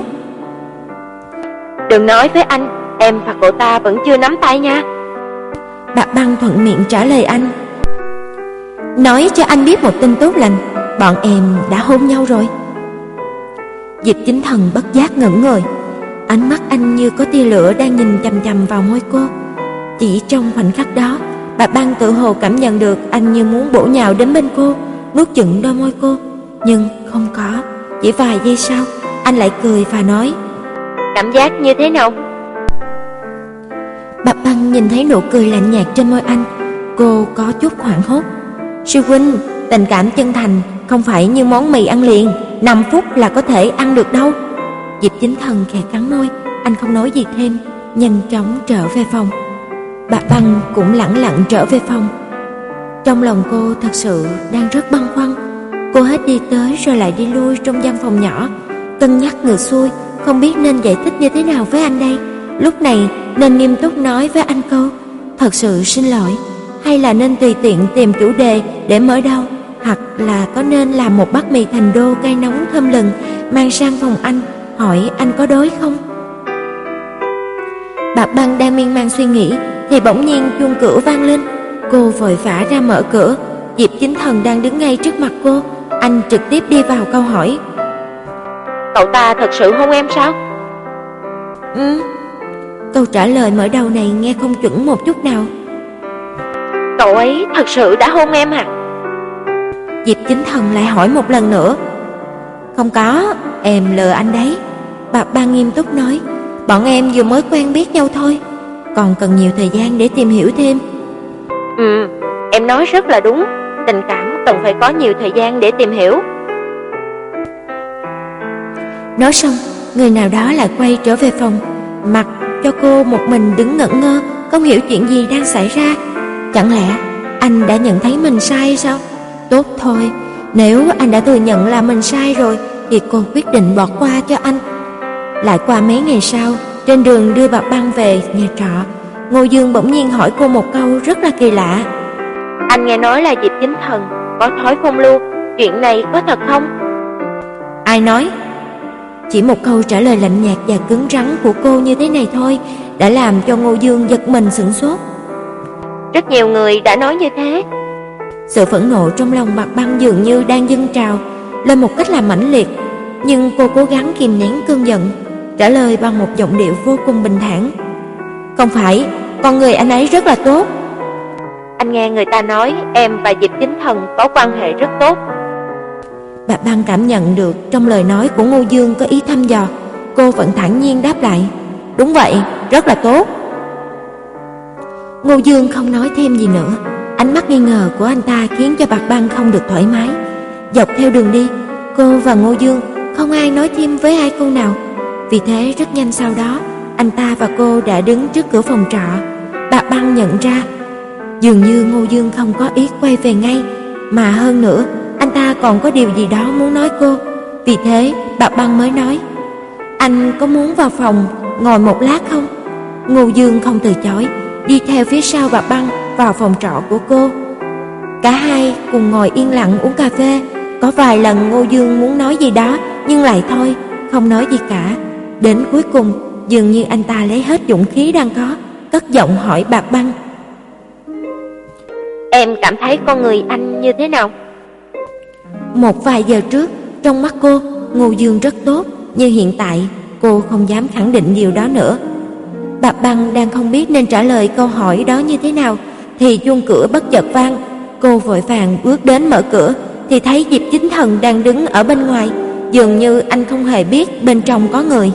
Đừng nói với anh, em và cậu ta vẫn chưa nắm tay nha. Bà Băng thuận miệng trả lời anh. Nói cho anh biết một tin tốt lành, bọn em đã hôn nhau rồi. Diệp Chính Thần bất giác ngẩn người, ánh mắt anh như có tia lửa đang nhìn chằm chằm vào môi cô. Chỉ trong khoảnh khắc đó, bà Băng tự hồ cảm nhận được anh như muốn bổ nhào đến bên cô, nuốt chửng đôi môi cô, nhưng không có. Chỉ vài giây sau, anh lại cười và nói, cảm giác như thế nào? Bà Băng nhìn thấy nụ cười lạnh nhạt trên môi anh, cô có chút hoảng hốt. Sư huynh, tình cảm chân thành không phải như món mì ăn liền, năm phút là có thể ăn được đâu. Diệp Chính Thần khẽ cắn môi, anh không nói gì thêm, nhanh chóng trở về phòng. Bà Băng cũng lẳng lặng trở về phòng. Trong lòng cô thật sự đang rất băn khoăn. Cô hết đi tới rồi lại đi lui trong gian phòng nhỏ, cân nhắc ngược xuôi, không biết nên giải thích như thế nào với anh đây. Lúc này nên nghiêm túc nói với anh câu thật sự xin lỗi, hay là nên tùy tiện tìm chủ đề để mở đầu, hoặc là có nên làm một bát mì thành đô cay nóng thơm lừng mang sang phòng anh, hỏi anh có đối không. Bà Băng đang miên man suy nghĩ thì bỗng nhiên chuông cửa vang lên. Cô vội vã ra mở cửa. Diệp Chính Thần đang đứng ngay trước mặt cô, anh trực tiếp đi vào câu hỏi, cậu ta thật sự hôn em sao? Ừ. Câu trả lời mở đầu này nghe không chuẩn một chút nào. Cậu ấy thật sự đã hôn em à? Diệp Chính Thần lại hỏi một lần nữa. Không có, em lừa anh đấy. Bà Băng nghiêm túc nói, bọn em vừa mới quen biết nhau thôi, còn cần nhiều thời gian để tìm hiểu thêm. Ừ, em nói rất là đúng, tình cảm cần phải có nhiều thời gian để tìm hiểu. Nói xong, người nào đó lại quay trở về phòng, mặc cho cô một mình đứng ngẩn ngơ, không hiểu chuyện gì đang xảy ra. Chẳng lẽ anh đã nhận thấy mình sai sao? Tốt thôi, nếu anh đã thừa nhận là mình sai rồi thì cô quyết định bỏ qua cho anh. Lại qua mấy ngày sau, trên đường đưa bà Băng về nhà trọ, Ngô Dương bỗng nhiên hỏi cô một câu rất là kỳ lạ. Anh nghe nói là Diệp Chính Thần có thói phong lưu, chuyện này có thật không? Ai nói? Chỉ một câu trả lời lạnh nhạt và cứng rắn của cô như thế này thôi đã làm cho Ngô Dương giật mình sửng sốt. Rất nhiều người đã nói như thế. Sự phẫn nộ trong lòng bà Băng dường như đang dâng trào lên một cách là mãnh liệt, nhưng cô cố gắng kìm nén cơn giận, trả lời bằng một giọng điệu vô cùng bình thản. Không phải, con người anh ấy rất là tốt. Anh nghe người ta nói em và Diệp Chính Thần có quan hệ rất tốt. Bà Băng cảm nhận được trong lời nói của Ngô Dương có ý thăm dò. Cô vẫn thản nhiên đáp lại, đúng vậy, rất là tốt. Ngô Dương không nói thêm gì nữa. Ánh mắt nghi ngờ của anh ta khiến cho bà Băng không được thoải mái. Dọc theo đường đi, cô và Ngô Dương không ai nói thêm với ai câu nào. Vì thế rất nhanh sau đó, anh ta và cô đã đứng trước cửa phòng trọ. Bà Băng nhận ra dường như Ngô Dương không có ý quay về ngay, mà hơn nữa anh ta còn có điều gì đó muốn nói cô. Vì thế Bạc Băng mới nói: "Anh có muốn vào phòng ngồi một lát không?" Ngô Dương không từ chối, đi theo phía sau Bạc Băng vào phòng trọ của cô. Cả hai cùng ngồi yên lặng uống cà phê. Có vài lần Ngô Dương muốn nói gì đó nhưng lại thôi, không nói gì cả. Đến cuối cùng, dường như anh ta lấy hết dũng khí đang có, cất giọng hỏi Bạc Băng: "Em cảm thấy con người anh như thế nào?" Một vài giờ trước, trong mắt cô, Ngô Dương rất tốt, nhưng hiện tại cô không dám khẳng định điều đó nữa. Bạc Băng đang không biết nên trả lời câu hỏi đó như thế nào thì chuông cửa bất chợt vang. Cô vội vàng bước đến mở cửa thì thấy Diệp Chính Thần đang đứng ở bên ngoài, dường như anh không hề biết bên trong có người.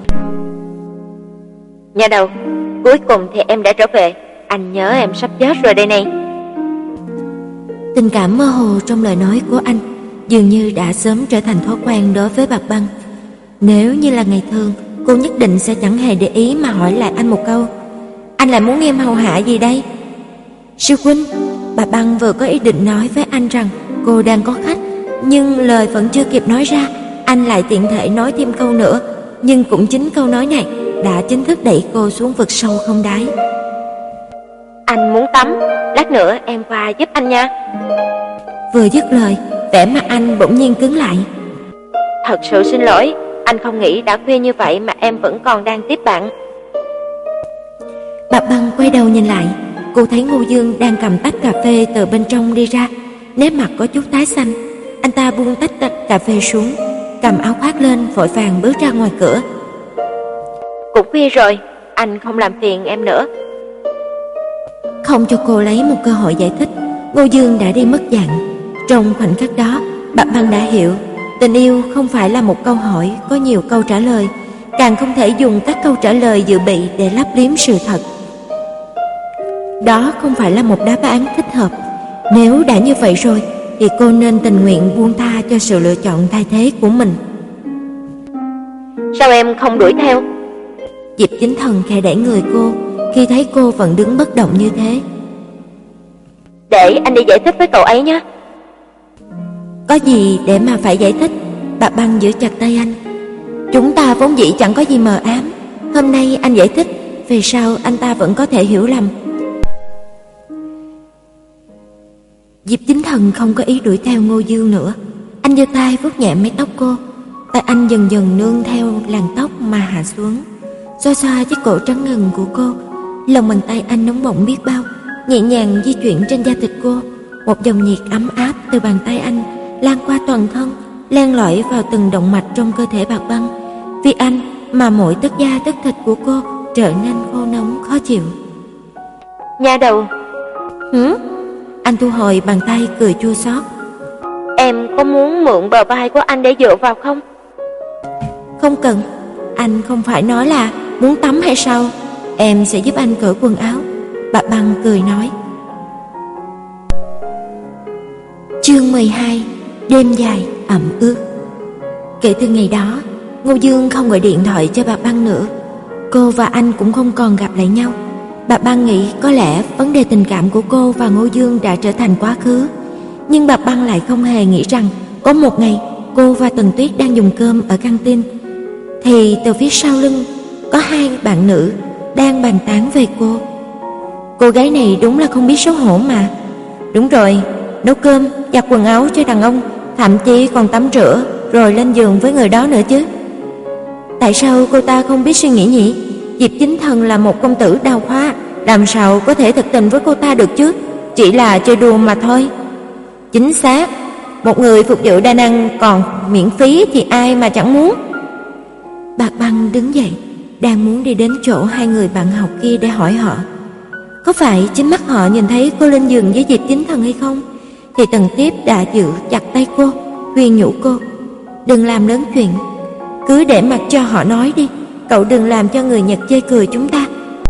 "Nhà đầu, cuối cùng thì em đã trở về, anh nhớ em sắp chết rồi đây này." Tình cảm mơ hồ trong lời nói của anh dường như đã sớm trở thành thói quen đối với Bạc Băng. Nếu như là ngày thường, cô nhất định sẽ chẳng hề để ý mà hỏi lại anh một câu: "Anh lại muốn em hầu hạ gì đây?" "Sư huynh." Bạc Băng vừa có ý định nói với anh rằng cô đang có khách, nhưng lời vẫn chưa kịp nói ra, anh lại tiện thể nói thêm câu nữa. Nhưng cũng chính câu nói này đã chính thức đẩy cô xuống vực sâu không đáy. "Anh muốn tắm, lát nữa em qua giúp anh nha." Vừa dứt lời, vẻ mặt anh bỗng nhiên cứng lại. "Thật sự xin lỗi, anh không nghĩ đã khuya như vậy mà em vẫn còn đang tiếp bạn." Bạc Băng quay đầu nhìn lại, cô thấy Ngô Dương đang cầm tách cà phê từ bên trong đi ra, nét mặt có chút tái xanh. Anh ta buông tách tách cà phê xuống, cầm áo khoác lên, vội vàng bước ra ngoài cửa. "Cũng khuya rồi, anh không làm phiền em nữa." Không cho cô lấy một cơ hội giải thích, Ngô Dương đã đi mất dạng. Trong khoảnh khắc đó, Bạc Băng đã hiểu, tình yêu không phải là một câu hỏi có nhiều câu trả lời, càng không thể dùng các câu trả lời dự bị để lấp liếm sự thật. Đó không phải là một đáp án thích hợp. Nếu đã như vậy rồi thì cô nên tình nguyện buông tha cho sự lựa chọn thay thế của mình. "Sao em không đuổi theo?" Diệp Chính Thần khẽ đẩy người cô khi thấy cô vẫn đứng bất động như thế. "Để anh đi giải thích với cậu ấy nhé." "Có gì để mà phải giải thích?" Bạc Băng giữ chặt tay anh. "Chúng ta vốn dĩ chẳng có gì mờ ám. Hôm nay anh giải thích, về sau anh ta vẫn có thể hiểu lầm." Diệp Chính Thần không có ý đuổi theo Ngô Dương nữa. Anh giơ tay vuốt nhẹ mái tóc cô. Tay anh dần dần nương theo làn tóc mà hạ xuống, xoa xoa chiếc cổ trắng ngần của cô. Lòng bàn tay anh nóng bỏng biết bao, nhẹ nhàng di chuyển trên da thịt cô. Một dòng nhiệt ấm áp từ bàn tay anh lan qua toàn thân, len lỏi vào từng động mạch trong cơ thể Bạc Băng. Vì anh mà mỗi tấc da tấc thịt của cô trở nên khô nóng khó chịu. "Nhà đầu." "Hử?" Anh thu hồi bàn tay cười chua xót. "Em có muốn mượn bờ vai của anh để dựa vào không?" "Không cần. Anh không phải nói là muốn tắm hay sao? Em sẽ giúp anh cởi quần áo." Bạc Băng cười nói. Chương mười hai. Đêm dài ẩm ướt. Kể từ ngày đó, Ngô Dương không gọi điện thoại cho Bạc Băng nữa. Cô và anh cũng không còn gặp lại nhau. Bạc Băng nghĩ có lẽ vấn đề tình cảm của cô và Ngô Dương đã trở thành quá khứ. Nhưng Bạc Băng lại không hề nghĩ rằng có một ngày cô và Tần Tuyết đang dùng cơm ở căng tin, thì từ phía sau lưng có hai bạn nữ đang bàn tán về cô. Cô gái này đúng là không biết xấu hổ mà. Đúng rồi, nấu cơm, giặt quần áo cho đàn ông, thậm chí còn tắm rửa rồi lên giường với người đó nữa chứ. Tại sao cô ta không biết suy nghĩ nhỉ? Diệp Chính Thần là một công tử đào hoa, làm sao có thể thực tình với cô ta được chứ? Chỉ là chơi đùa mà thôi. Chính xác, một người phục vụ đa năng còn miễn phí thì ai mà chẳng muốn. Bạc Băng đứng dậy, đang muốn đi đến chỗ hai người bạn học kia để hỏi họ có phải chính mắt họ nhìn thấy cô lên giường với Diệp Chính Thần hay không, thì Tần Tiếp đã giữ chặt tay cô, khuyên nhủ cô: "Đừng làm lớn chuyện, cứ để mặc cho họ nói đi, cậu đừng làm cho người Nhật chê cười chúng ta."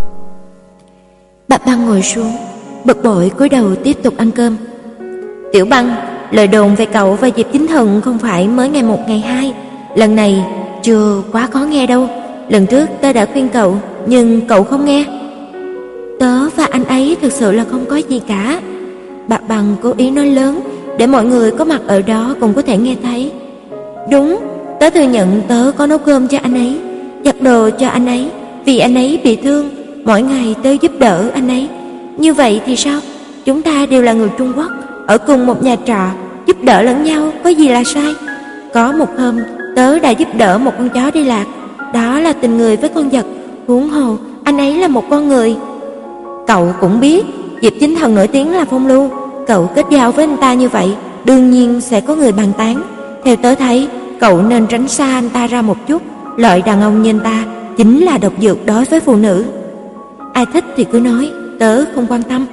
Bạc Băng ngồi xuống, bực bội cúi đầu tiếp tục ăn cơm. "Tiểu Băng, lời đồn về cậu và Diệp Chính Thần không phải mới ngày một ngày hai, lần này chưa quá khó nghe đâu. Lần trước tớ đã khuyên cậu, nhưng cậu không nghe." "Tớ và anh ấy thực sự là không có gì cả." Bạc Băng cố ý nói lớn, để mọi người có mặt ở đó cũng có thể nghe thấy. Đúng, tớ thừa nhận tớ có nấu cơm cho anh ấy, giặt đồ cho anh ấy, vì anh ấy bị thương, mỗi ngày tớ giúp đỡ anh ấy. Như vậy thì sao? Chúng ta đều là người Trung Quốc, ở cùng một nhà trọ, giúp đỡ lẫn nhau có gì là sai? Có một hôm, tớ đã giúp đỡ một con chó đi lạc, đó là tình người với con vật, huống hồ anh ấy là một con người. Cậu cũng biết, Diệp Chính Thần nổi tiếng là phong lưu, cậu kết giao với anh ta như vậy, đương nhiên sẽ có người bàn tán. Theo tớ thấy, cậu nên tránh xa anh ta ra một chút, loại đàn ông như anh ta chính là độc dược đối với phụ nữ. Ai thích thì cứ nói, tớ không quan tâm.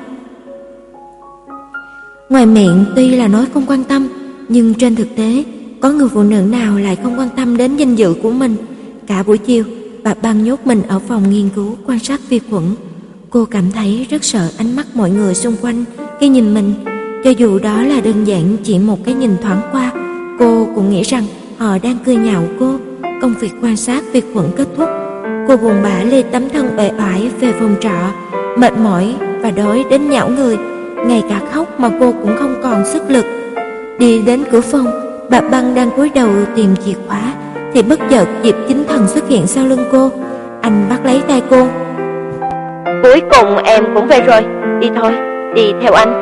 Ngoài miệng tuy là nói không quan tâm, nhưng trên thực tế, có người phụ nữ nào lại không quan tâm đến danh dự của mình. Cả buổi chiều, bà Băng nhốt mình ở phòng nghiên cứu quan sát vi khuẩn. Cô cảm thấy rất sợ ánh mắt mọi người xung quanh khi nhìn mình. Cho dù đó là đơn giản chỉ một cái nhìn thoáng qua, cô cũng nghĩ rằng họ đang cười nhạo cô. Công việc quan sát vi khuẩn kết thúc, cô buồn bã lê tấm thân uể oải về phòng trọ, mệt mỏi và đói đến nhão người. Ngay cả khóc mà cô cũng không còn sức lực. Đi đến cửa phòng, bà Băng đang cúi đầu tìm chìa khóa thì bất chợt Diệp Chính Thần xuất hiện sau lưng cô. Anh bắt lấy tay cô. Cuối cùng em cũng về rồi, đi thôi, đi theo anh.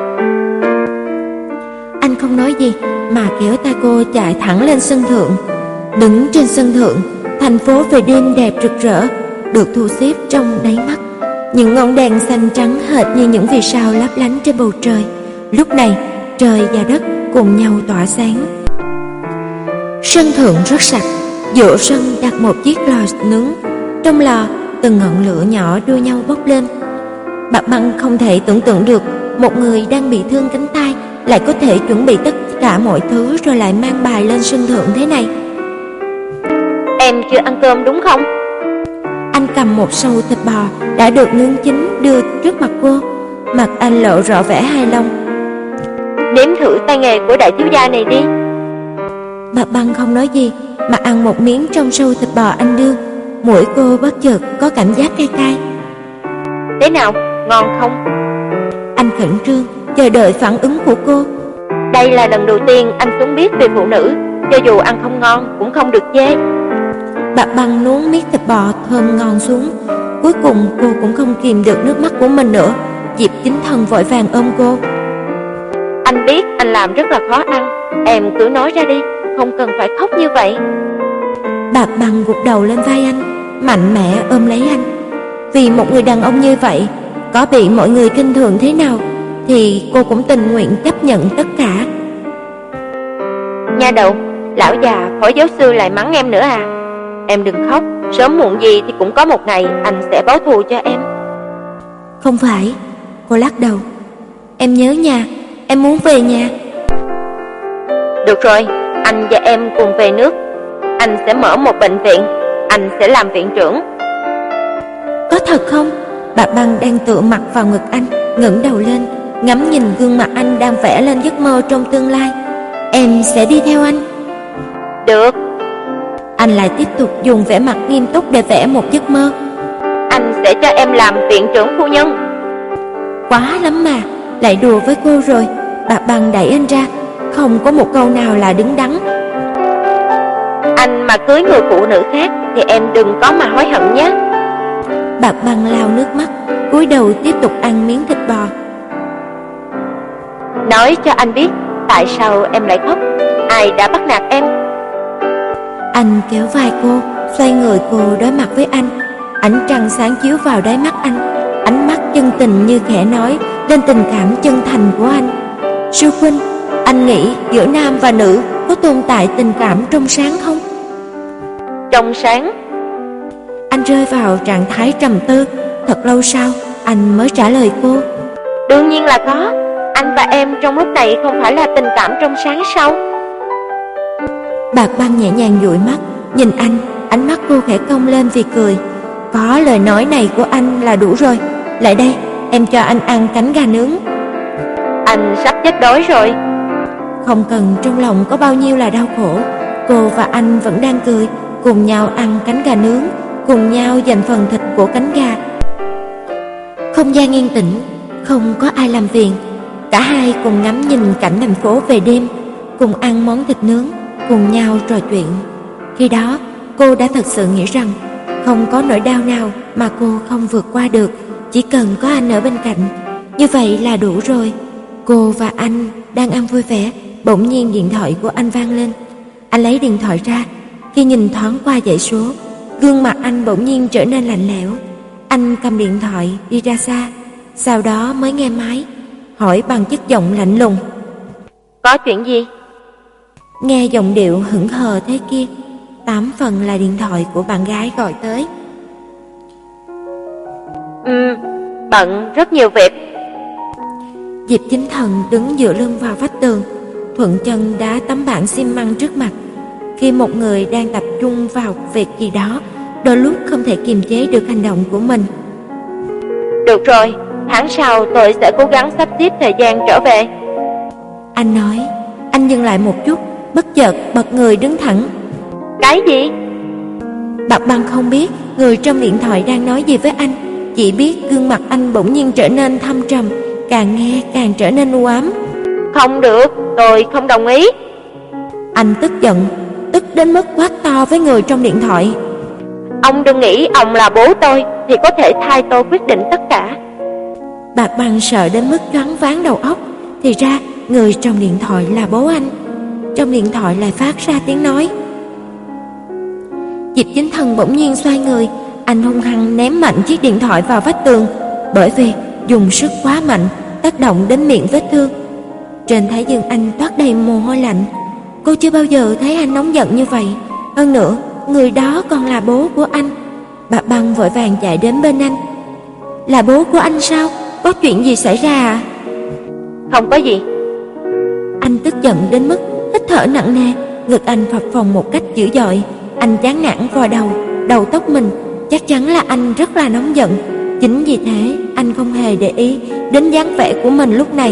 Anh không nói gì mà kéo tay cô chạy thẳng lên sân thượng. Đứng trên sân thượng, thành phố về đêm đẹp rực rỡ, được thu xếp trong đáy mắt. Những ngọn đèn xanh trắng hệt như những vì sao lấp lánh trên bầu trời. Lúc này, trời và đất cùng nhau tỏa sáng. Sân thượng rất sạch, giữa sân đặt một chiếc lò nướng. Trong lò, từng ngọn lửa nhỏ đua nhau bốc lên. Bà Băng không thể tưởng tượng được một người đang bị thương cánh tay lại có thể chuẩn bị tất cả mọi thứ rồi lại mang bài lên sân thượng thế này. Em chưa ăn cơm đúng không? Anh cầm một sâu thịt bò đã được nướng chín đưa trước mặt cô. Mặt anh lộ rõ vẻ hài lòng. Nếm thử tay nghề của đại thiếu gia này đi. Bà Băng không nói gì mà ăn một miếng trong sâu thịt bò anh đưa. Mũi cô bất chợt có cảm giác cay cay. Thế nào, ngon không? Anh khẩn trương chờ đợi phản ứng của cô. Đây là lần đầu tiên anh xuống biết về phụ nữ, cho dù ăn không ngon cũng không được chê. Bà Băng nuốt miếng thịt bò thơm ngon xuống. Cuối cùng cô cũng không kìm được nước mắt của mình nữa. Diệp Chính Thần vội vàng ôm cô. Anh biết anh làm rất là khó ăn, em cứ nói ra đi, không cần phải khóc như vậy. Bà Băng gục đầu lên vai anh, mạnh mẽ ôm lấy anh. Vì một người đàn ông như vậy, có bị mọi người khinh thường thế nào thì cô cũng tình nguyện chấp nhận tất cả. Nha đầu, lão già phó giáo sư lại mắng em nữa à? Em đừng khóc, sớm muộn gì thì cũng có một ngày anh sẽ báo thù cho em. Không phải, cô lắc đầu. Em nhớ nhà, em muốn về nhà. Được rồi, anh và em cùng về nước. Anh sẽ mở một bệnh viện, anh sẽ làm viện trưởng. Có thật không? Bà Băng đang tựa mặt vào ngực anh, ngẩng đầu lên, ngắm nhìn gương mặt anh đang vẽ lên giấc mơ trong tương lai. Em sẽ đi theo anh. Được. Anh lại tiếp tục dùng vẻ mặt nghiêm túc để vẽ một giấc mơ. Anh sẽ cho em làm viện trưởng phu nhân. Quá lắm mà, lại đùa với cô rồi. Bà Băng đẩy anh ra, không có một câu nào là đứng đắn. Anh mà cưới người phụ nữ khác thì em đừng có mà hối hận nhé. Bà Băng lau nước mắt, cúi đầu tiếp tục ăn miếng thịt bò. Nói cho anh biết, tại sao em lại khóc? Ai đã bắt nạt em? Anh kéo vai cô, xoay người cô đối mặt với anh. Ánh trăng sáng chiếu vào đáy mắt anh, ánh mắt chân tình như khẽ nói lên tình cảm chân thành của anh. Sư huynh, anh nghĩ giữa nam và nữ có tồn tại tình cảm trong sáng không? Trong sáng? Anh rơi vào trạng thái trầm tư. Thật lâu sau, anh mới trả lời cô. Đương nhiên là có. Anh và em trong lúc này không phải là tình cảm trong sáng sao? Bà Băng nhẹ nhàng dụi mắt, nhìn anh, ánh mắt cô khẽ cong lên vì cười. Có lời nói này của anh là đủ rồi. Lại đây, em cho anh ăn cánh gà nướng. Anh sắp chết đói rồi. Không cần trong lòng có bao nhiêu là đau khổ, cô và anh vẫn đang cười, cùng nhau ăn cánh gà nướng, cùng nhau dành phần thịt của cánh gà. Không gian yên tĩnh, không có ai làm phiền. Cả hai cùng ngắm nhìn cảnh thành phố về đêm, cùng ăn món thịt nướng, cùng nhau trò chuyện. Khi đó, cô đã thật sự nghĩ rằng không có nỗi đau nào mà cô không vượt qua được, chỉ cần có anh ở bên cạnh. Như vậy là đủ rồi. Cô và anh đang ăn vui vẻ, bỗng nhiên điện thoại của anh vang lên. Anh lấy điện thoại ra, khi nhìn thoáng qua dãy số, gương mặt anh bỗng nhiên trở nên lạnh lẽo. Anh cầm điện thoại đi ra xa, sau đó mới nghe máy, hỏi bằng chất giọng lạnh lùng: Có chuyện gì? Nghe giọng điệu hững hờ thế kia, tám phần là điện thoại của bạn gái gọi tới. Ừ, bận rất nhiều việc. Diệp Chính Thần đứng dựa lưng vào vách tường, thuận chân đá tấm bảng xi măng trước mặt. Khi một người đang tập trung vào việc gì đó, đôi lúc không thể kiềm chế được hành động của mình. Được rồi, tháng sau tôi sẽ cố gắng sắp xếp thời gian trở về. Anh nói. Anh dừng lại một chút, bất chợt bật người đứng thẳng. Cái gì? Bạc Băng không biết người trong điện thoại đang nói gì với anh, chỉ biết gương mặt anh bỗng nhiên trở nên thâm trầm, càng nghe càng trở nên u ám. Không được, tôi không đồng ý. Anh tức giận, tức đến mức quát to với người trong điện thoại. Ông đừng nghĩ ông là bố tôi thì có thể thay tôi quyết định tất cả. Bạc Băng sợ đến mức choáng váng đầu óc, thì ra người trong điện thoại là bố anh. Trong điện thoại lại phát ra tiếng nói. Diệp Chính Thần bỗng nhiên xoay người, anh hung hăng ném mạnh chiếc điện thoại vào vách tường, bởi vì dùng sức quá mạnh tác động đến miệng vết thương. Trên thái dương anh toát đầy mồ hôi lạnh. Cô chưa bao giờ thấy anh nóng giận như vậy. Hơn nữa, người đó còn là bố của anh. Bạc Băng vội vàng chạy đến bên anh. Là bố của anh sao? Có chuyện gì xảy ra à? Không có gì. Anh tức giận đến mức hít thở nặng nề, ngực anh phập phồng một cách dữ dội. Anh chán nản vò đầu, đầu tóc mình. Chắc chắn là anh rất là nóng giận. Chính vì thế anh không hề để ý đến dáng vẻ của mình lúc này.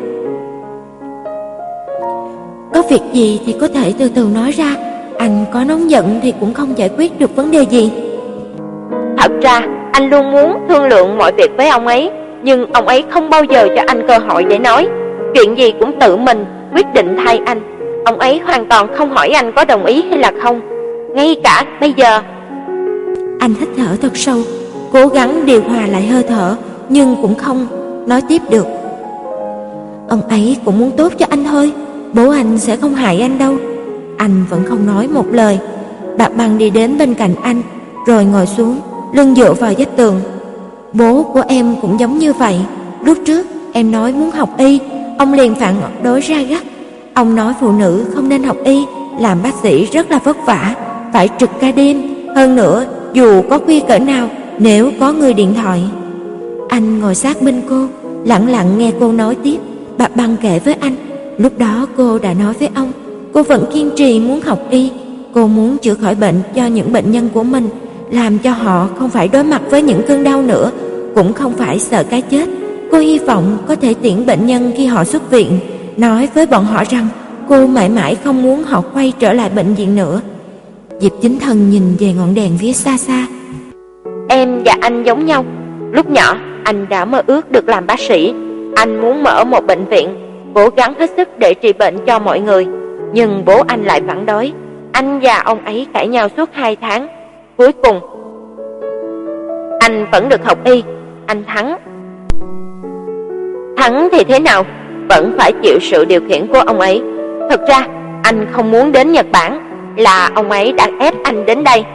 Có việc gì thì có thể từ từ nói ra. Anh có nóng giận thì cũng không giải quyết được vấn đề gì. Thật ra anh luôn muốn thương lượng mọi việc với ông ấy, nhưng ông ấy không bao giờ cho anh cơ hội để nói. Chuyện gì cũng tự mình quyết định thay anh. Ông ấy hoàn toàn không hỏi anh có đồng ý hay là không. Ngay cả bây giờ. Anh hít thở thật sâu, cố gắng điều hòa lại hơi thở, nhưng cũng không nói tiếp được. Ông ấy cũng muốn tốt cho anh thôi, bố anh sẽ không hại anh đâu. Anh vẫn không nói một lời. Bạc Băng đi đến bên cạnh anh, rồi ngồi xuống, lưng dựa vào vách tường. Bố của em cũng giống như vậy. Lúc trước em nói muốn học y, ông liền phản đối ra gắt. Ông nói phụ nữ không nên học y, làm bác sĩ rất là vất vả, phải trực ca đêm. Hơn nữa, dù có khuya cỡ nào, nếu có người điện thoại. Anh ngồi sát bên cô, lặng lặng nghe cô nói tiếp. Bạc Băng kể với anh, lúc đó cô đã nói với ông, cô vẫn kiên trì muốn học y. Cô muốn chữa khỏi bệnh cho những bệnh nhân của mình, làm cho họ không phải đối mặt với những cơn đau nữa, cũng không phải sợ cái chết. Cô hy vọng có thể tiễn bệnh nhân khi họ xuất viện, nói với bọn họ rằng cô mãi mãi không muốn họ quay trở lại bệnh viện nữa. Diệp Chính Thần nhìn về ngọn đèn phía xa xa. Em và anh giống nhau. Lúc nhỏ anh đã mơ ước được làm bác sĩ. Anh muốn mở một bệnh viện, cố gắng hết sức để trị bệnh cho mọi người. Nhưng bố anh lại phản đối. Anh và ông ấy cãi nhau suốt hai tháng. Cuối cùng anh vẫn được học y. Anh thắng. Thắng thì thế nào, vẫn phải chịu sự điều khiển của ông ấy. Thật ra anh không muốn đến Nhật Bản, là ông ấy đã ép anh đến đây.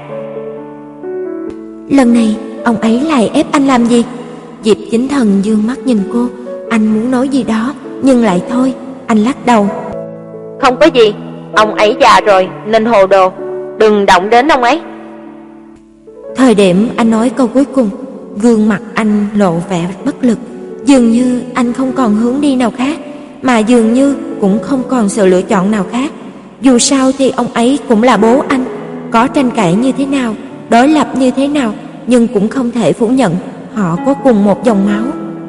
Lần này ông ấy lại ép anh làm gì? Diệp Chính Thần dương mắt nhìn cô. Anh muốn nói gì đó nhưng lại thôi. Anh lắc đầu. Không có gì, ông ấy già rồi nên hồ đồ, đừng động đến ông ấy. Thời điểm anh nói câu cuối cùng, gương mặt anh lộ vẻ bất lực. Dường như anh không còn hướng đi nào khác, mà dường như cũng không còn sự lựa chọn nào khác. Dù sao thì ông ấy cũng là bố anh. Có tranh cãi như thế nào, đối lập như thế nào, nhưng cũng không thể phủ nhận họ có cùng một dòng máu.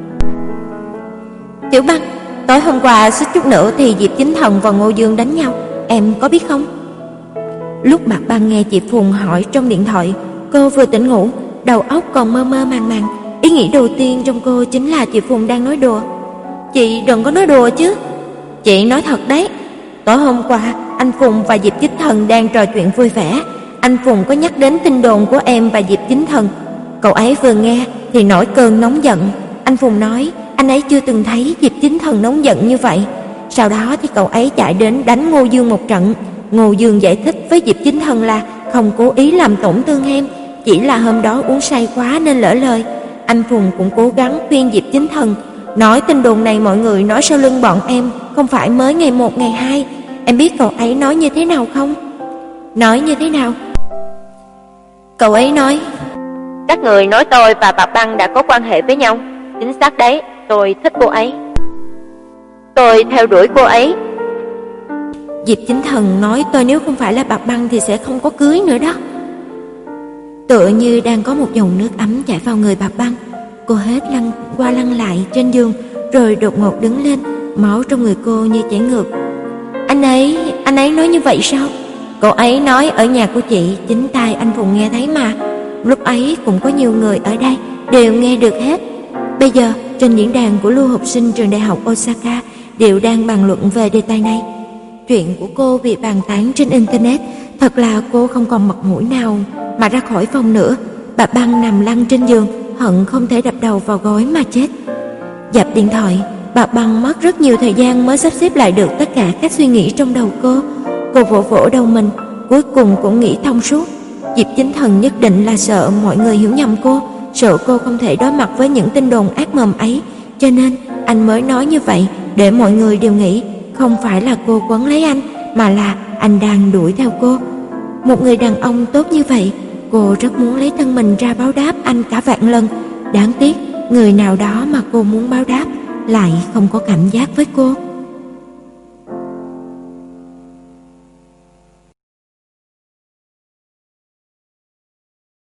Tiểu Băng, tối hôm qua suýt chút nữa thì Diệp Chính Thần và Ngô Dương đánh nhau, em có biết không? Lúc Bạc Băng nghe chị Phùng hỏi trong điện thoại, cô vừa tỉnh ngủ, đầu óc còn mơ mơ màng màng. Ý nghĩ đầu tiên trong cô chính là chị Phùng đang nói đùa. Chị đừng có nói đùa chứ. Chị nói thật đấy. Tối hôm qua, anh Phùng và Diệp Chính Thần đang trò chuyện vui vẻ. Anh Phùng có nhắc đến tin đồn của em và Diệp Chính Thần. Cậu ấy vừa nghe thì nổi cơn nóng giận. Anh Phùng nói anh ấy chưa từng thấy Diệp Chính Thần nóng giận như vậy. Sau đó thì cậu ấy chạy đến đánh Ngô Dương một trận. Ngô Dương giải thích với Diệp Chính Thần là không cố ý làm tổn thương em, chỉ là hôm đó uống say quá nên lỡ lời. Anh Phùng cũng cố gắng khuyên Diệp Chính Thần, nói tin đồn này mọi người nói sau lưng bọn em, không phải mới ngày một ngày hai. Em biết cậu ấy nói như thế nào không? Nói như thế nào? Cậu ấy nói, các người nói tôi và bà Băng đã có quan hệ với nhau. Chính xác đấy, tôi thích cô ấy. Tôi theo đuổi cô ấy. Diệp Chính Thần nói tôi nếu không phải là bà Băng thì sẽ không có cưới nữa đó. Tựa như đang có một dòng nước ấm chảy vào người bà Băng. Cô hết lăn qua lăn lại trên giường, rồi đột ngột đứng lên, máu trong người cô như chảy ngược. Anh ấy, anh ấy nói như vậy sao? Cô ấy nói ở nhà của chị, chính tai anh Phùng nghe thấy mà. Lúc ấy cũng có nhiều người ở đây đều nghe được hết. Bây giờ trên diễn đàn của lưu học sinh trường đại học Osaka đều đang bàn luận về đề tài này. Chuyện của cô bị bàn tán trên internet, thật là cô không còn mặt mũi nào mà ra khỏi phòng nữa. Bà Băng nằm lăn trên giường, hận không thể đập đầu vào gối mà chết. Dập điện thoại, bà Băng mất rất nhiều thời gian mới sắp xếp lại được tất cả các suy nghĩ trong đầu cô. Cô vỗ vỗ đầu mình, cuối cùng cũng nghĩ thông suốt. Diệp Chính Thần nhất định là sợ mọi người hiểu nhầm cô, sợ cô không thể đối mặt với những tin đồn ác mầm ấy, cho nên anh mới nói như vậy, để mọi người đều nghĩ không phải là cô quấn lấy anh, mà là anh đang đuổi theo cô. Một người đàn ông tốt như vậy, cô rất muốn lấy thân mình ra báo đáp anh cả vạn lần. Đáng tiếc, người nào đó mà cô muốn báo đáp lại không có cảm giác với cô.